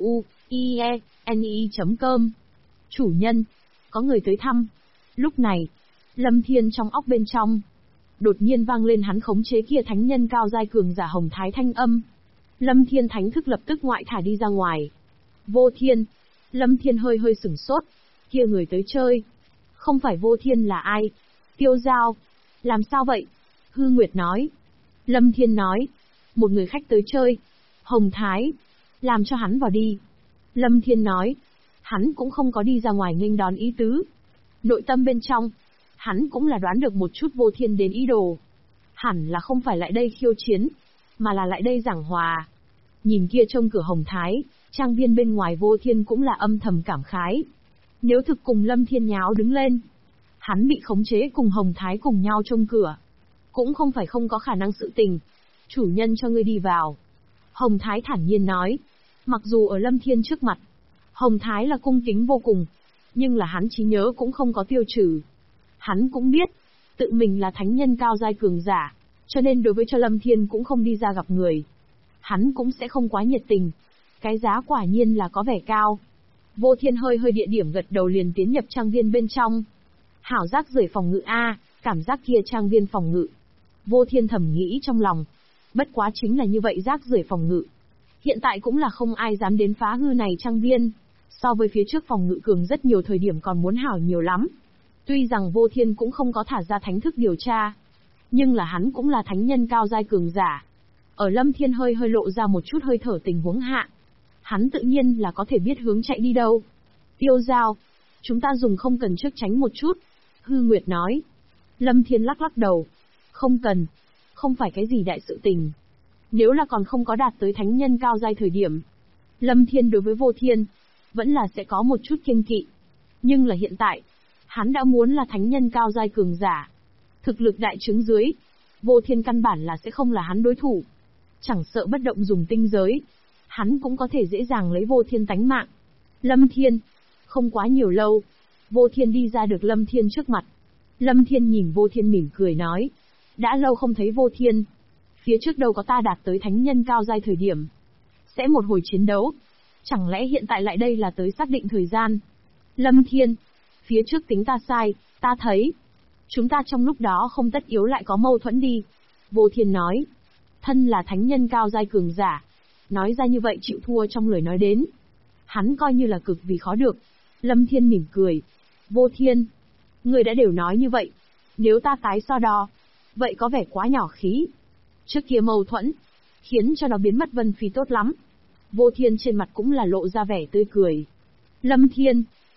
tzu.ieni.com. Chủ nhân. Có người tới thăm. Lúc này, Lâm Thiên trong óc bên trong. Đột nhiên vang lên hắn khống chế kia thánh nhân cao giai cường giả Hồng Thái thanh âm. Lâm Thiên thánh thức lập tức ngoại thả đi ra ngoài. Vô Thiên. Lâm Thiên hơi sửng sốt. Kia người tới chơi. Không phải Vô Thiên là ai? Tiêu Giao. Làm sao vậy? Hư Nguyệt nói. Lâm Thiên nói. Một người khách tới chơi. Hồng Thái. Làm cho hắn vào đi. Lâm Thiên nói. Hắn cũng không có đi ra ngoài nghênh đón ý tứ. Nội tâm bên trong. Hắn cũng là đoán được một chút Vô Thiên đến ý đồ. Hẳn là không phải lại đây khiêu chiến. Mà là lại đây giảng hòa. Nhìn kia trông cửa Hồng Thái. Trang viên bên ngoài Vô Thiên cũng là âm thầm cảm khái. Nếu thực cùng Lâm Thiên nháo đứng lên. Hắn bị khống chế cùng Hồng Thái cùng nhau trông cửa. Cũng không phải không có khả năng sự tình. Chủ nhân cho ngươi đi vào. Hồng Thái thản nhiên nói. Mặc dù ở Lâm Thiên trước mặt. Hồng Thái là cung kính vô cùng. Nhưng là hắn trí nhớ cũng không có tiêu trừ. Hắn cũng biết. Tự mình là thánh nhân cao giai cường giả. Cho nên đối với cho Lâm Thiên cũng không đi ra gặp người. Hắn cũng sẽ không quá nhiệt tình. Cái giá quả nhiên là có vẻ cao. Vô Thiên hơi địa điểm gật đầu liền tiến nhập trang viên bên trong. Hảo giác rời phòng ngự a, cảm giác kia trang viên phòng ngự. Vô Thiên thầm nghĩ trong lòng. Bất quá chính là như vậy rác rưởi phòng ngự. Hiện tại cũng là không ai dám đến phá hư này trang viên. So với phía trước phòng ngự cường rất nhiều thời điểm còn muốn hảo nhiều lắm. Tuy rằng Vô Thiên cũng không có thả ra thánh thức điều tra. Nhưng là hắn cũng là thánh nhân cao giai cường giả. Ở Lâm Thiên hơi lộ ra một chút hơi thở tình huống hạ. Hắn tự nhiên là có thể biết hướng chạy đi đâu. Tiêu Giao. Chúng ta dùng không cần trước tránh một chút. Hư Nguyệt nói. Lâm Thiên lắc đầu. Không cần. Không phải cái gì đại sự tình. Nếu là còn không có đạt tới thánh nhân cao giai thời điểm. Lâm Thiên đối với Vô Thiên. Vẫn là sẽ có một chút kiêng kỵ. Nhưng là hiện tại. Hắn đã muốn là thánh nhân cao giai cường giả. Thực lực đại chứng dưới. Vô Thiên căn bản là sẽ không là hắn đối thủ. Chẳng sợ bất động dùng tinh giới. Hắn cũng có thể dễ dàng lấy Vô Thiên tánh mạng. Lâm Thiên. Không quá nhiều lâu. Vô Thiên đi ra được Lâm Thiên trước mặt. Lâm Thiên nhìn Vô Thiên mỉm cười nói. Đã lâu không thấy Vô Thiên. Phía trước đâu có ta đạt tới thánh nhân cao giai thời điểm. Sẽ một hồi chiến đấu. Chẳng lẽ hiện tại lại đây là tới xác định thời gian. Lâm Thiên. Phía trước tính ta sai, ta thấy. Chúng ta trong lúc đó không tất yếu lại có mâu thuẫn đi. Vô Thiên nói. Thân là thánh nhân cao giai cường giả. Nói ra như vậy chịu thua trong lời nói đến. Hắn coi như là cực vì khó được. Lâm Thiên mỉm cười. Vô Thiên. Người đã đều nói như vậy. Nếu ta tái so đo. Vậy có vẻ quá nhỏ khí. Trước kia mâu thuẫn. Khiến cho nó biến mất vân phi tốt lắm. Vô Thiên trên mặt cũng là lộ ra vẻ tươi cười. Lâm Thiên.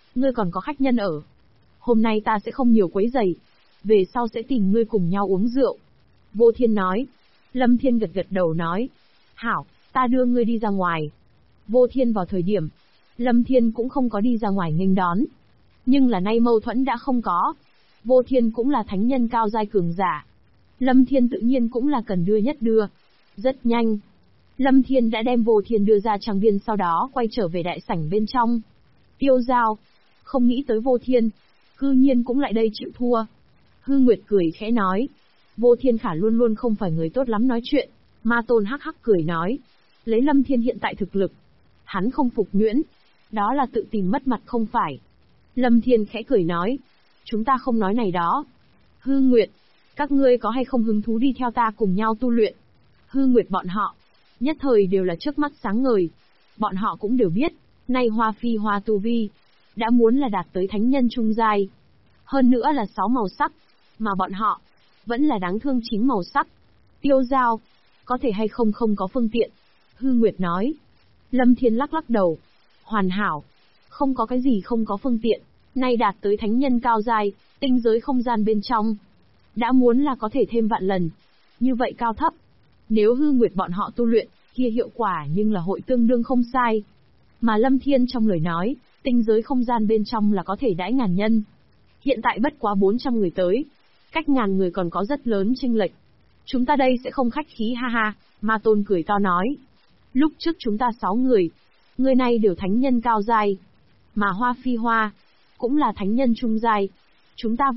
ngươi còn có khách nhân ở. Hôm nay ta sẽ không nhiều quấy rầy, về sau sẽ tìm ngươi cùng nhau uống rượu. Vô Thiên nói. Lâm Thiên gật gật đầu nói. Hảo, ta đưa ngươi đi ra ngoài. Vô Thiên vào thời điểm, Lâm Thiên cũng không có đi ra ngoài nghênh đón. Nhưng là nay mâu thuẫn đã không có. Vô Thiên cũng là thánh nhân cao giai cường giả. Lâm Thiên tự nhiên cũng là cần đưa nhất đưa. Rất nhanh. Lâm Thiên đã đem Vô Thiên đưa ra trang viên, sau đó quay trở về đại sảnh bên trong. Tiêu Giao. Không nghĩ tới Vô Thiên cư nhiên cũng lại đây chịu thua. Hư Nguyệt cười khẽ nói. Vô Thiên Khả luôn luôn không phải người tốt lắm nói chuyện. Ma Tôn hắc hắc cười nói. Lấy Lâm Thiên hiện tại thực lực, hắn không phục nhuyễn. Đó là tự tìm mất mặt không phải. Lâm Thiên khẽ cười nói. Chúng ta không nói này đó. Hư Nguyệt, các ngươi có hay không hứng thú đi theo ta cùng nhau tu luyện? Hư Nguyệt bọn họ, nhất thời đều là trước mắt sáng ngời. Bọn họ cũng đều biết, nay Hoa Phi Hoa tu vi, đã muốn là đạt tới thánh nhân trung giai. Hơn nữa là 6 màu sắc, mà bọn họ, vẫn là đáng thương 9 màu sắc. Tiêu Giao, có thể hay không không có phương tiện? Hư Nguyệt nói. Lâm Thiên lắc lắc đầu. Hoàn hảo, không có cái gì không có phương tiện. Nay đạt tới thánh nhân cao giai, tinh giới không gian bên trong. Đã muốn là có thể thêm vạn lần. Như vậy cao thấp. Nếu Hư Nguyệt bọn họ tu luyện, kia hiệu quả nhưng là hội tương đương không sai. Mà Lâm Thiên trong lời nói, tinh giới không gian bên trong là có thể đãi ngàn nhân. Hiện tại bất quá 400 người tới. Cách ngàn người còn có rất lớn chênh lệch. Chúng ta đây sẽ không khách khí ha ha, Ma Tôn cười to nói. Lúc trước chúng ta 6 người này đều thánh nhân cao giai. Mà Hoa Phi Hoa, cũng là thánh nhân trung giai. Chúng ta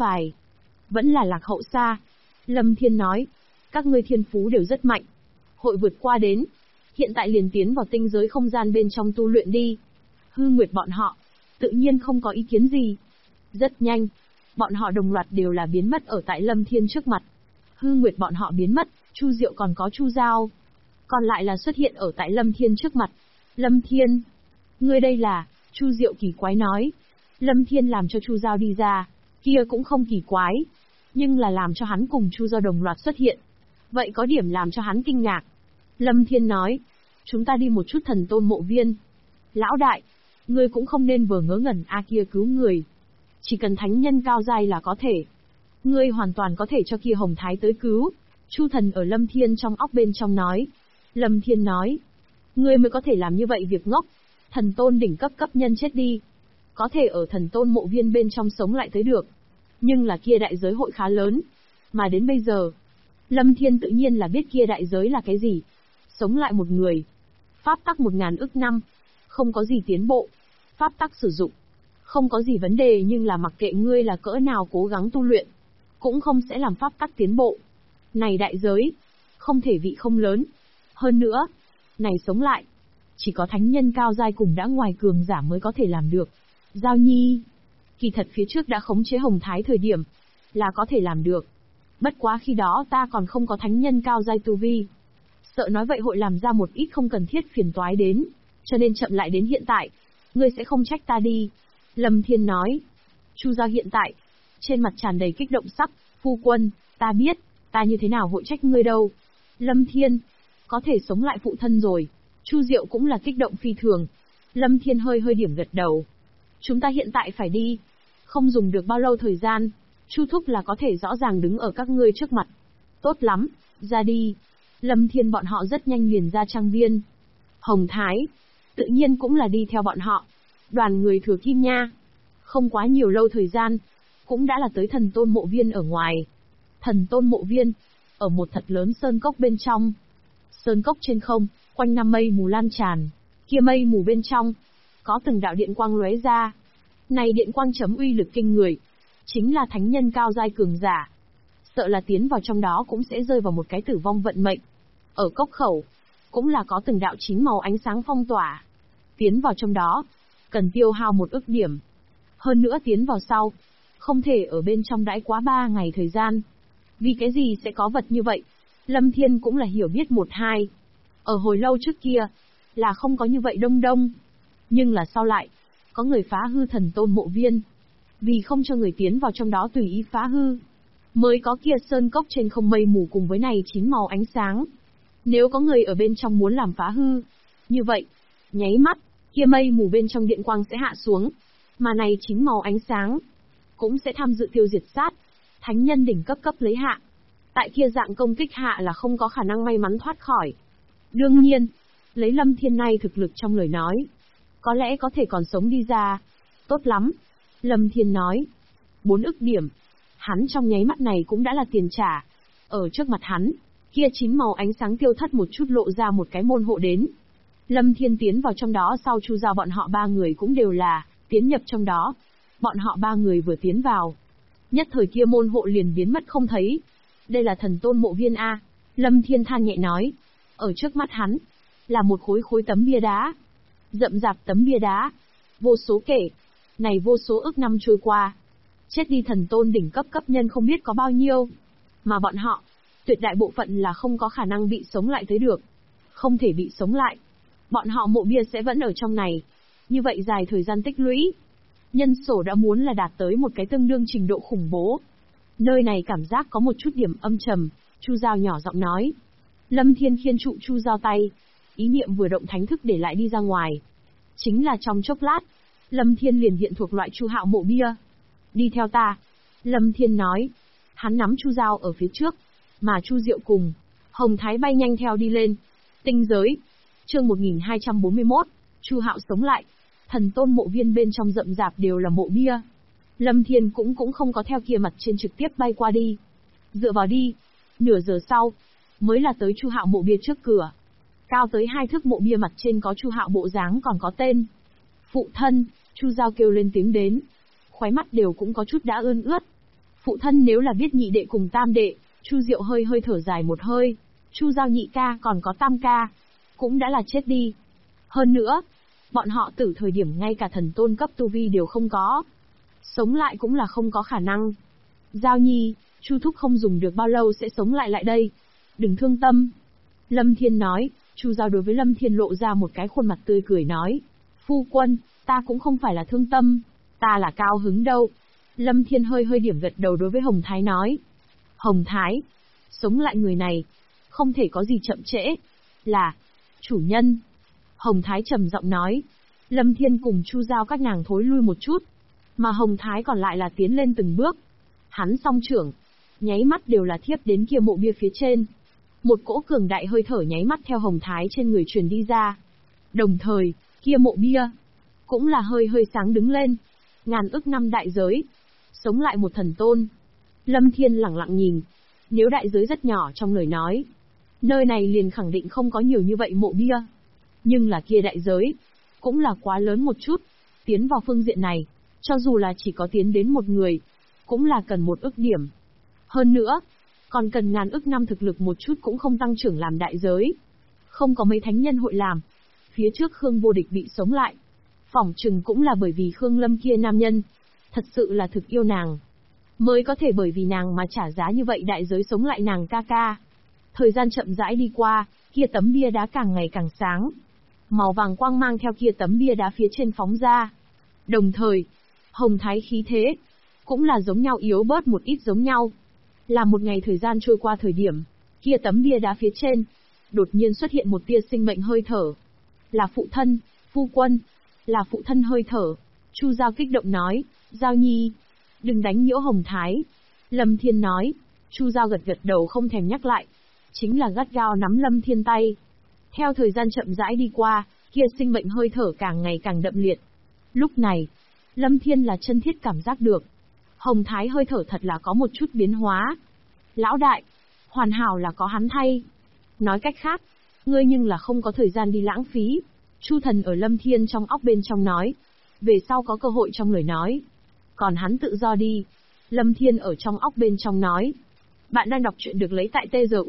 vẫn là lạc hậu xa. Lâm Thiên nói, các ngươi thiên phú đều rất mạnh. Hội vượt qua đến. Hiện tại liền tiến vào tinh giới không gian bên trong tu luyện đi. Hư Nguyệt bọn họ, tự nhiên không có ý kiến gì. Rất nhanh, bọn họ đồng loạt đều là biến mất ở tại Lâm Thiên trước mặt. Hư Nguyệt bọn họ biến mất, Chu Diệu còn có Chu Giao. Còn lại là xuất hiện ở tại Lâm Thiên trước mặt. Lâm Thiên, ngươi đây là, Chu Diệu kỳ quái nói. Lâm Thiên làm cho Chu Giao đi ra, kia cũng không kỳ quái. Nhưng là làm cho hắn cùng Chu Giao đồng loạt xuất hiện. Vậy có điểm làm cho hắn kinh ngạc. Lâm Thiên nói, chúng ta đi một chút Thần Tôn mộ viên. Lão đại, ngươi cũng không nên vừa ngớ ngẩn kia cứu người. Chỉ cần thánh nhân cao giai là có thể. Ngươi hoàn toàn có thể cho kia Hồng Thái tới cứu. Chu Thần ở Lâm Thiên trong óc bên trong nói. Lâm Thiên nói, ngươi mới có thể làm như vậy việc ngốc. Thần Tôn đỉnh cấp nhân chết đi. Có thể ở Thần Tôn mộ viên bên trong sống lại tới được. Nhưng là kia đại giới hội khá lớn. Mà đến bây giờ, Lâm Thiên tự nhiên là biết kia đại giới là cái gì. Sống lại một người. Pháp tắc 1000 ức năm. Không có gì tiến bộ. Pháp tắc sử dụng. Không có gì vấn đề, nhưng là mặc kệ ngươi là cỡ nào cố gắng tu luyện, cũng không sẽ làm pháp tắc tiến bộ. Này đại giới, không thể vị không lớn. Hơn nữa, này sống lại, chỉ có thánh nhân cao giai cùng đã ngoài cường giả mới có thể làm được. Giao Nhi, kỳ thật phía trước đã khống chế Hồng Thái thời điểm, là có thể làm được. Bất quá khi đó ta còn không có thánh nhân cao giai tu vi. Sợ nói vậy hội làm ra một ít không cần thiết phiền toái đến, cho nên chậm lại đến hiện tại. Ngươi sẽ không trách ta đi. Lâm Thiên nói. Chu Giao hiện tại, trên mặt tràn đầy kích động sắc. Phu quân, ta biết, ta như thế nào hội trách ngươi đâu. Lâm Thiên, có thể sống lại phụ thân rồi. Chu Diệu cũng là kích động phi thường. Lâm Thiên hơi điểm gật đầu. Chúng ta hiện tại phải đi. Không dùng được bao lâu thời gian, Chu Thúc là có thể rõ ràng đứng ở các ngươi trước mặt. Tốt lắm, ra đi. Lâm Thiên bọn họ rất nhanh liền ra trang viên. Hồng Thái, tự nhiên cũng là đi theo bọn họ. Đoàn người Thừa Kim Nha. Không quá nhiều lâu thời gian, cũng đã là tới Thần Tôn mộ viên ở ngoài. Thần Tôn mộ viên, ở một thật lớn sơn cốc bên trong. Sơn cốc trên không, quanh năm mây mù lan tràn. Kia mây mù bên trong, có từng đạo điện quang lóe ra. Này điện quang chấm uy lực kinh người, chính là thánh nhân cao giai cường giả. Sợ là tiến vào trong đó cũng sẽ rơi vào một cái tử vong vận mệnh. Ở cốc khẩu, cũng là có từng đạo 9 màu ánh sáng phong tỏa. Tiến vào trong đó, cần tiêu hao 1 ức điểm. Hơn nữa tiến vào sau, không thể ở bên trong đãi quá 3 ngày thời gian. Vì cái gì sẽ có vật như vậy? Lâm Thiên cũng là hiểu biết 1-2. Ở hồi lâu trước kia, là không có như vậy đông. Nhưng là sau lại, có người phá hư Thần Tôn mộ viên. Vì không cho người tiến vào trong đó tùy ý phá hư, mới có kia sơn cốc trên không mây mù cùng với này 9 màu ánh sáng. Nếu có người ở bên trong muốn làm phá hư, như vậy, nháy mắt, kia mây mù bên trong điện quang sẽ hạ xuống. Mà này chính màu ánh sáng, cũng sẽ tham dự tiêu diệt sát. Thánh nhân đỉnh cấp cấp lấy hạ. Tại kia dạng công kích hạ là không có khả năng may mắn thoát khỏi. Đương nhiên, lấy Lâm Thiên nay thực lực trong lời nói, có lẽ có thể còn sống đi ra. Tốt lắm. Lâm Thiên nói. 4 ức điểm. Hắn trong nháy mắt này cũng đã là tiền trả. Ở trước mặt hắn, kia chính màu ánh sáng tiêu thất một chút lộ ra một cái môn hộ đến. Lâm Thiên tiến vào trong đó sau Chu Giao bọn họ 3 người cũng đều là tiến nhập trong đó. Bọn họ 3 người vừa tiến vào, nhất thời kia môn hộ liền biến mất không thấy. Đây là thần tôn mộ viên A. Lâm Thiên than nhẹ nói. Ở trước mắt hắn, là một khối tấm bia đá. Rậm rạp tấm bia đá. Vô số kể. Này vô số ức năm trôi qua. Chết đi thần tôn đỉnh cấp cấp nhân không biết có bao nhiêu. Mà bọn họ, tuyệt đại bộ phận là không có khả năng bị sống lại tới được. Không thể bị sống lại. Bọn họ mộ bia sẽ vẫn ở trong này. Như vậy dài thời gian tích lũy. Nhân sổ đã muốn là đạt tới một cái tương đương trình độ khủng bố. Nơi này cảm giác có một chút điểm âm trầm, Chu Giao nhỏ giọng nói. Lâm Thiên khiên trụ Chu Giao tay, ý niệm vừa động thánh thức để lại đi ra ngoài. Chính là trong chốc lát, Lâm Thiên liền hiện thuộc loại Chu Hạo mộ bia. Đi theo ta. Lâm Thiên nói. Hắn nắm Chu Giao ở phía trước, mà Chu Diệu cùng Hồng Thái bay nhanh theo đi lên. Tinh giới. Chương 1241, Chu Hạo sống lại. Thần tôn mộ viên bên trong rậm rạp đều là mộ bia. Lâm Thiên cũng không có theo kia mặt trên trực tiếp bay qua đi. Dựa vào đi. Nửa giờ sau, mới là tới Chu Hạo mộ bia trước cửa. Cao tới 2 thước mộ bia mặt trên có Chu Hạo bộ dáng còn có tên. Phụ thân, Chu Giao kêu lên tiếng đến. Khóe mắt đều cũng có chút đã ươn ướt. Phụ thân nếu là biết nhị đệ cùng tam đệ, Chu Diệu hơi thở dài một hơi. Chu Giao nhị ca còn có tam ca, cũng đã là chết đi. Hơn nữa, bọn họ tử thời điểm ngay cả thần tôn cấp tu vi đều không có. Sống lại cũng là không có khả năng. Giao nhi, Chu thúc không dùng được bao lâu sẽ sống lại đây. Đừng thương tâm. Lâm Thiên nói. Chu Giao đối với Lâm Thiên lộ ra một cái khuôn mặt tươi cười nói. Phu quân, ta cũng không phải là thương tâm, ta là cao hứng đâu. Lâm Thiên hơi điểm gật đầu đối với Hồng Thái nói. Hồng Thái, sống lại người này, không thể có gì chậm trễ. Là, chủ nhân. Hồng Thái trầm giọng nói. Lâm Thiên cùng Chu Giao các nàng thối lui một chút, mà Hồng Thái còn lại là tiến lên từng bước. Hắn song trưởng, nháy mắt đều là thiếp đến kia mộ bia phía trên. Một cỗ cường đại hơi thở nháy mắt theo Hồng Thái trên người truyền đi ra. Đồng thời, kia mộ bia cũng là hơi sáng đứng lên. Ngàn ức năm đại giới, sống lại một thần tôn. Lâm Thiên lẳng lặng nhìn. Nếu đại giới rất nhỏ trong lời nói, nơi này liền khẳng định không có nhiều như vậy mộ bia. Nhưng là kia đại giới, cũng là quá lớn một chút. Tiến vào phương diện này, cho dù là chỉ có tiến đến một người, cũng là cần 1 ức điểm. Hơn nữa, còn cần ngàn ức năm thực lực một chút cũng không tăng trưởng làm đại giới. Không có mấy thánh nhân hội làm. Phía trước Khương Vô Địch bị sống lại, phỏng chừng cũng là bởi vì Khương Lâm kia nam nhân, thật sự là thực yêu nàng, mới có thể bởi vì nàng mà trả giá như vậy đại giới sống lại nàng ca ca. Thời gian chậm rãi đi qua, kia tấm bia đá càng ngày càng sáng. Màu vàng quang mang theo kia tấm bia đá phía trên phóng ra. Đồng thời, Hồng Thái khí thế, cũng là giống nhau yếu bớt một ít giống nhau. Là một ngày thời gian trôi qua thời điểm, kia tấm bia đá phía trên, đột nhiên xuất hiện một tia sinh mệnh hơi thở. Là phụ thân, phu quân, là phụ thân hơi thở. Chu Giao kích động nói, Giao nhi, đừng đánh nhiễu Hồng Thái. Lâm Thiên nói. Chu Giao gật đầu không thèm nhắc lại, chính là gắt gao nắm Lâm Thiên tay. Theo thời gian chậm rãi đi qua, kia sinh mệnh hơi thở càng ngày càng đậm liệt. Lúc này, Lâm Thiên là chân thiết cảm giác được, Hồng Thái hơi thở thật là có một chút biến hóa. Lão đại, hoàn hảo là có hắn thay. Nói cách khác, ngươi nhưng là không có thời gian đi lãng phí. Chu Thần ở Lâm Thiên trong óc bên trong nói. Về sau có cơ hội trong lời nói. Còn hắn tự do đi. Lâm Thiên ở trong óc bên trong nói. Bạn đang đọc truyện được lấy tại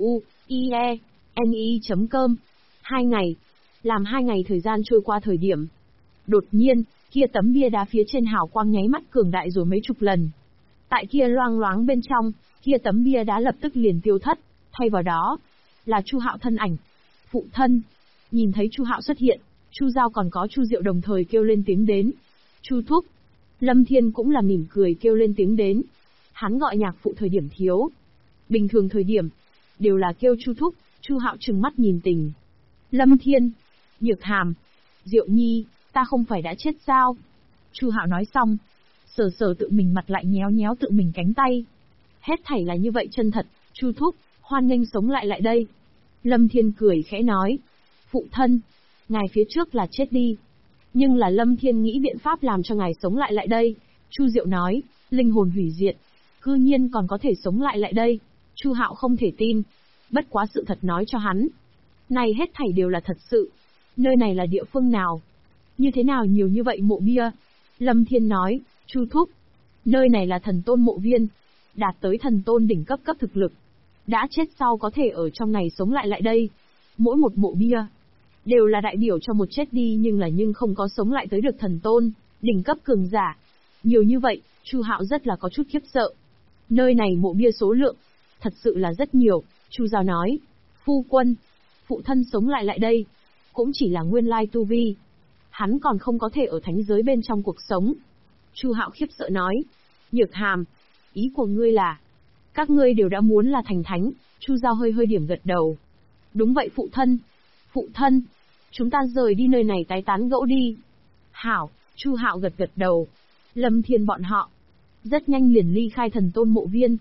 tzu.ie.ne.com. 2 ngày. Làm 2 ngày thời gian trôi qua thời điểm. Đột nhiên, kia tấm bia đá phía trên hào quang nháy mắt cường đại rồi mấy chục lần. Tại kia loang loáng bên trong, kia tấm bia đá lập tức liền tiêu thất, thay vào đó là Chu Hạo thân ảnh. Phụ thân. Nhìn thấy Chu Hạo xuất hiện, Chu Giao còn có Chu Diệu đồng thời kêu lên tiếng đến. Chu thúc. Lâm Thiên cũng là mỉm cười kêu lên tiếng đến. Hắn gọi nhạc phụ thời điểm thiếu. Bình thường thời điểm, đều là kêu Chu thúc. Chu Hạo trừng mắt nhìn Tình. Lâm Thiên. Nhược Hàm. Diệu nhi, ta không phải đã chết sao? Chu Hạo nói xong, sờ sờ tự mình mặt lại nhéo nhéo tự mình cánh tay. Hết thảy là như vậy chân thật, Chu thúc, hoan nghênh sống lại lại đây. Lâm Thiên cười khẽ nói, phụ thân, ngài phía trước là chết đi. Nhưng là Lâm Thiên nghĩ biện pháp làm cho ngài sống lại lại đây. Chu Diệu nói, linh hồn hủy diệt, cư nhiên còn có thể sống lại lại đây. Chu Hạo không thể tin, bất quá sự thật nói cho hắn. Này hết thảy đều là thật sự. Nơi này là địa phương nào? Như thế nào nhiều như vậy mộ bia? Lâm Thiên nói, Chu thúc, nơi này là thần tôn mộ viên, đạt tới thần tôn đỉnh cấp cấp thực lực. Đã chết sau có thể ở trong này sống lại lại đây. Mỗi một mộ bia đều là đại biểu cho một chết đi nhưng không có sống lại tới được thần tôn, đỉnh cấp cường giả. Nhiều như vậy, Chu Hạo rất là có chút khiếp sợ. Nơi này mộ bia số lượng, thật sự là rất nhiều. Chu Giao nói, phu quân, phụ thân sống lại lại đây, cũng chỉ là nguyên lai tu vi. Hắn còn không có thể ở thánh giới bên trong cuộc sống. Chu Hạo khiếp sợ nói, Nhược Hàm, ý của ngươi là, các ngươi đều đã muốn là thành thánh. Chu Giao hơi hơi điểm gật đầu. Đúng vậy phụ thân, chúng ta rời đi nơi này tái tán gẫu đi. Hảo, Chu Hạo gật gật đầu. Lâm Thiên bọn họ rất nhanh liền ly khai thần tôn mộ viên.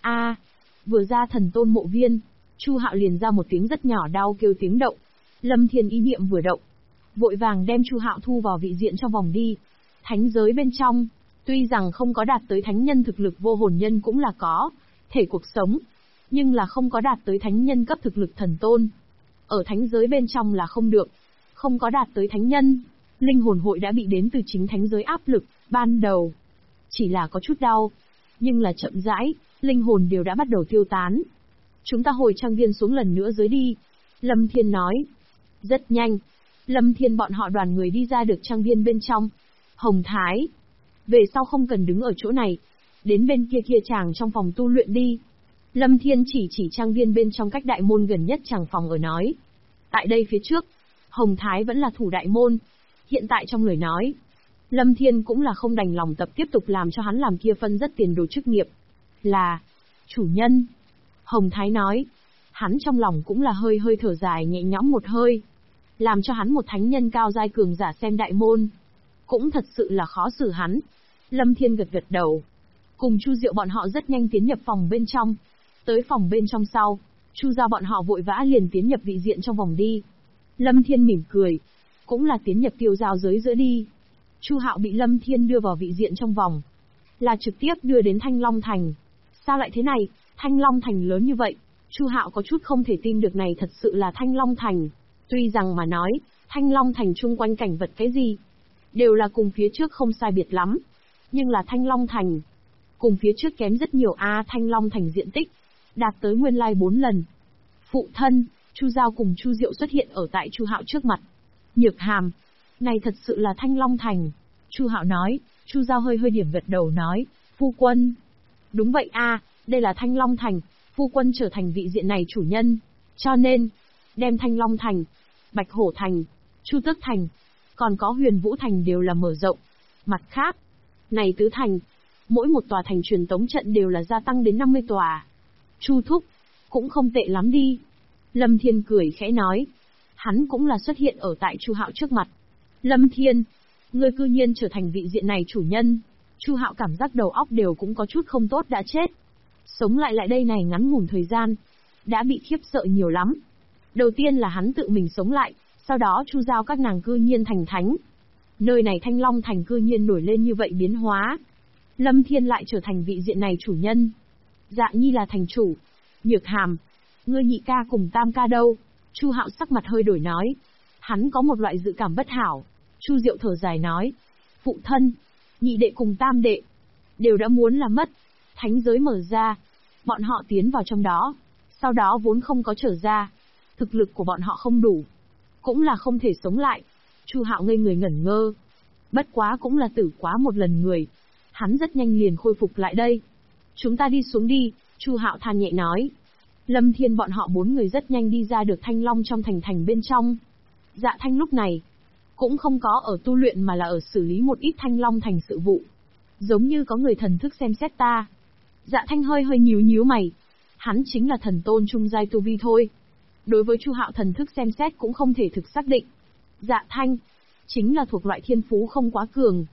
Vừa ra thần tôn mộ viên, Chu Hạo liền ra một tiếng rất nhỏ đau kêu tiếng động. Lâm Thiên ý niệm vừa động, vội vàng đem Chu Hạo thu vào vị diện trong vòng đi. Thánh giới bên trong, tuy rằng không có đạt tới thánh nhân thực lực vô hồn nhân cũng là có thể cuộc sống, nhưng là không có đạt tới thánh nhân cấp thực lực thần tôn. Ở thánh giới bên trong là không được, không có đạt tới thánh nhân, linh hồn hội đã bị đến từ chính thánh giới áp lực, ban đầu chỉ là có chút đau, nhưng là chậm rãi, linh hồn đều đã bắt đầu tiêu tán. Chúng ta hồi trang viên xuống lần nữa dưới đi. Lâm Thiên nói. Rất nhanh, Lâm Thiên bọn họ đoàn người đi ra được trang viên bên trong. Hồng Thái, về sau không cần đứng ở chỗ này, đến bên kia kia chàng trong phòng tu luyện đi. Lâm Thiên chỉ trang viên bên trong cách đại môn gần nhất chàng phòng ở nói. Tại đây phía trước, Hồng Thái vẫn là thủ đại môn. Hiện tại trong lời nói, Lâm Thiên cũng là không đành lòng tập tiếp tục làm cho hắn làm kia phân rất tiền đồ chức nghiệp. Là chủ nhân. Hồng Thái nói. Hắn trong lòng cũng là hơi hơi thở dài nhẹ nhõm một hơi. Làm cho hắn một thánh nhân cao giai cường giả xem đại môn, cũng thật sự là khó xử hắn. Lâm Thiên gật gật đầu. Cùng Chu Diệu bọn họ rất nhanh tiến nhập phòng bên trong. Tới phòng bên trong sau, Chu Giao bọn họ vội vã liền tiến nhập vị diện trong vòng đi. Lâm Thiên mỉm cười, cũng là tiến nhập tiêu giao giới giữa đi. Chu Hạo bị Lâm Thiên đưa vào vị diện trong vòng, là trực tiếp đưa đến Thanh Long Thành. Sao lại thế này, Thanh Long Thành lớn như vậy? Chu Hạo có chút không thể tin được này thật sự là Thanh Long Thành. Tuy rằng mà nói, Thanh Long Thành chung quanh cảnh vật cái gì, đều là cùng phía trước không sai biệt lắm. Nhưng là Thanh Long Thành, cùng phía trước kém rất nhiều. Thanh Long Thành diện tích, đạt tới nguyên lai 4 lần. Phụ thân, Chu Giao cùng Chu Diệu xuất hiện ở tại Chu Hạo trước mặt. Nhược Hàm, này thật sự là Thanh Long Thành. Chu Hạo nói. Chu Giao hơi hơi điểm gật đầu nói, phu quân. Đúng vậy đây là Thanh Long Thành, phu quân trở thành vị diện này chủ nhân. Cho nên, đem Thanh Long Thành, Bạch Hổ Thành, Chu Tước Thành, còn có Huyền Vũ Thành đều là mở rộng. Mặt khác, này tứ thành, mỗi một tòa thành truyền tống trận đều là gia tăng đến 50 tòa. Chu thúc, cũng không tệ lắm đi. Lâm Thiên cười khẽ nói. Hắn cũng là xuất hiện ở tại Chu Hạo trước mặt. Lâm Thiên, ngươi cư nhiên trở thành vị diện này chủ nhân. Chu Hạo cảm giác đầu óc đều cũng có chút không tốt đã chết. Sống lại lại đây này ngắn ngủn thời gian, đã bị khiếp sợ nhiều lắm. Đầu tiên là hắn tự mình sống lại, sau đó Chu Giao các nàng cư nhiên thành thánh. Nơi này Thanh Long Thành cư nhiên nổi lên như vậy biến hóa. Lâm Thiên lại trở thành vị diện này chủ nhân. Dạ Nhi là thành chủ. Nhược Hàm, ngươi nhị ca cùng tam ca đâu? Chu Hạo sắc mặt hơi đổi nói. Hắn có một loại dự cảm bất hảo. Chu Diệu thở dài nói. Phụ thân, nhị đệ cùng tam đệ, đều đã muốn là mất. Thánh giới mở ra, bọn họ tiến vào trong đó. Sau đó vốn không có trở ra. Thực lực của bọn họ không đủ, cũng là không thể sống lại. Chu Hạo ngây người ngẩn ngơ. Bất quá cũng là tử quá một lần người. Hắn rất nhanh liền khôi phục lại đây. Chúng ta đi xuống đi, Chu Hạo than nhẹ nói. Lâm Thiên bọn họ 4 người rất nhanh đi ra được Thanh Long trong thành bên trong. Dạ Thanh lúc này cũng không có ở tu luyện mà là ở xử lý một ít Thanh Long thành sự vụ. Giống như có người thần thức xem xét ta. Dạ Thanh hơi hơi nhíu mày. Hắn chính là thần tôn trung giai tu vi thôi. Đối với Chu Hạo thần thức xem xét cũng không thể thực xác định. Dạ Thanh chính là thuộc loại thiên phú không quá cường.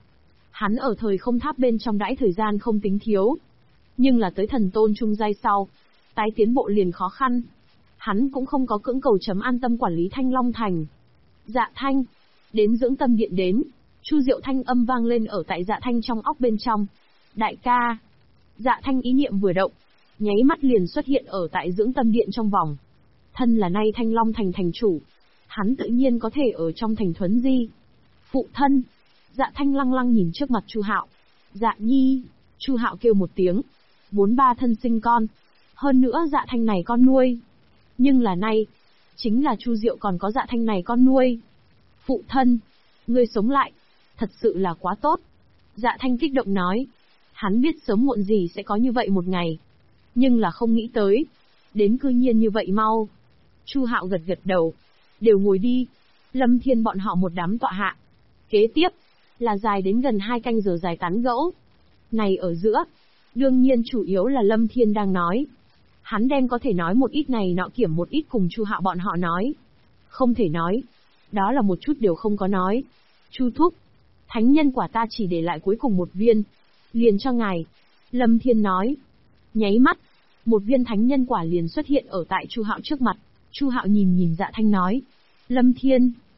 Hắn ở thời không tháp bên trong đãi thời gian không tính thiếu. Nhưng là tới thần tôn trung giai sau, tái tiến bộ liền khó khăn. Hắn cũng không có cưỡng cầu chấm an tâm quản lý Thanh Long Thành. Dạ Thanh, đến dưỡng tâm điện đến. Chu Diệu thanh âm vang lên ở tại Dạ Thanh trong óc bên trong. Đại ca. Dạ Thanh ý niệm vừa động, nháy mắt liền xuất hiện ở tại dưỡng tâm điện trong vòng. Thân là nay Thanh Long Thành thành chủ, hắn tự nhiên có thể ở trong thành thuấn di. Phụ thân. Dạ Thanh lăng lăng nhìn trước mặt Chu Hạo. Dạ Nhi. Chu Hạo kêu một tiếng. 4-3 thân sinh con. Hơn nữa Dạ Thanh này con nuôi. Nhưng là nay, chính là Chu Diệu còn có Dạ Thanh này con nuôi. Phụ thân, ngươi sống lại, thật sự là quá tốt. Dạ Thanh kích động nói. Hắn biết sớm muộn gì sẽ có như vậy một ngày. Nhưng là không nghĩ tới. Đến cư nhiên như vậy mau. Chu Hạo gật gật đầu. Đều ngồi đi. Lâm Thiên bọn họ một đám tọa hạ. Kế tiếp, là dài đến gần 2 canh giờ dài tán gẫu. Này ở giữa, đương nhiên chủ yếu là Lâm Thiên đang nói. Hắn đem có thể nói một ít này nọ kiểm một ít cùng Chu Hạo bọn họ nói. Không thể nói. Đó là một chút đều không có nói. Chu thúc, thánh nhân quả ta chỉ để lại cuối cùng một viên. Liền cho ngài. Lâm Thiên nói. Nháy mắt, một viên thánh nhân quả liền xuất hiện ở tại Chu Hạo trước mặt. Chu Hạo nhìn Dạ Thanh nói. Lâm Thiên,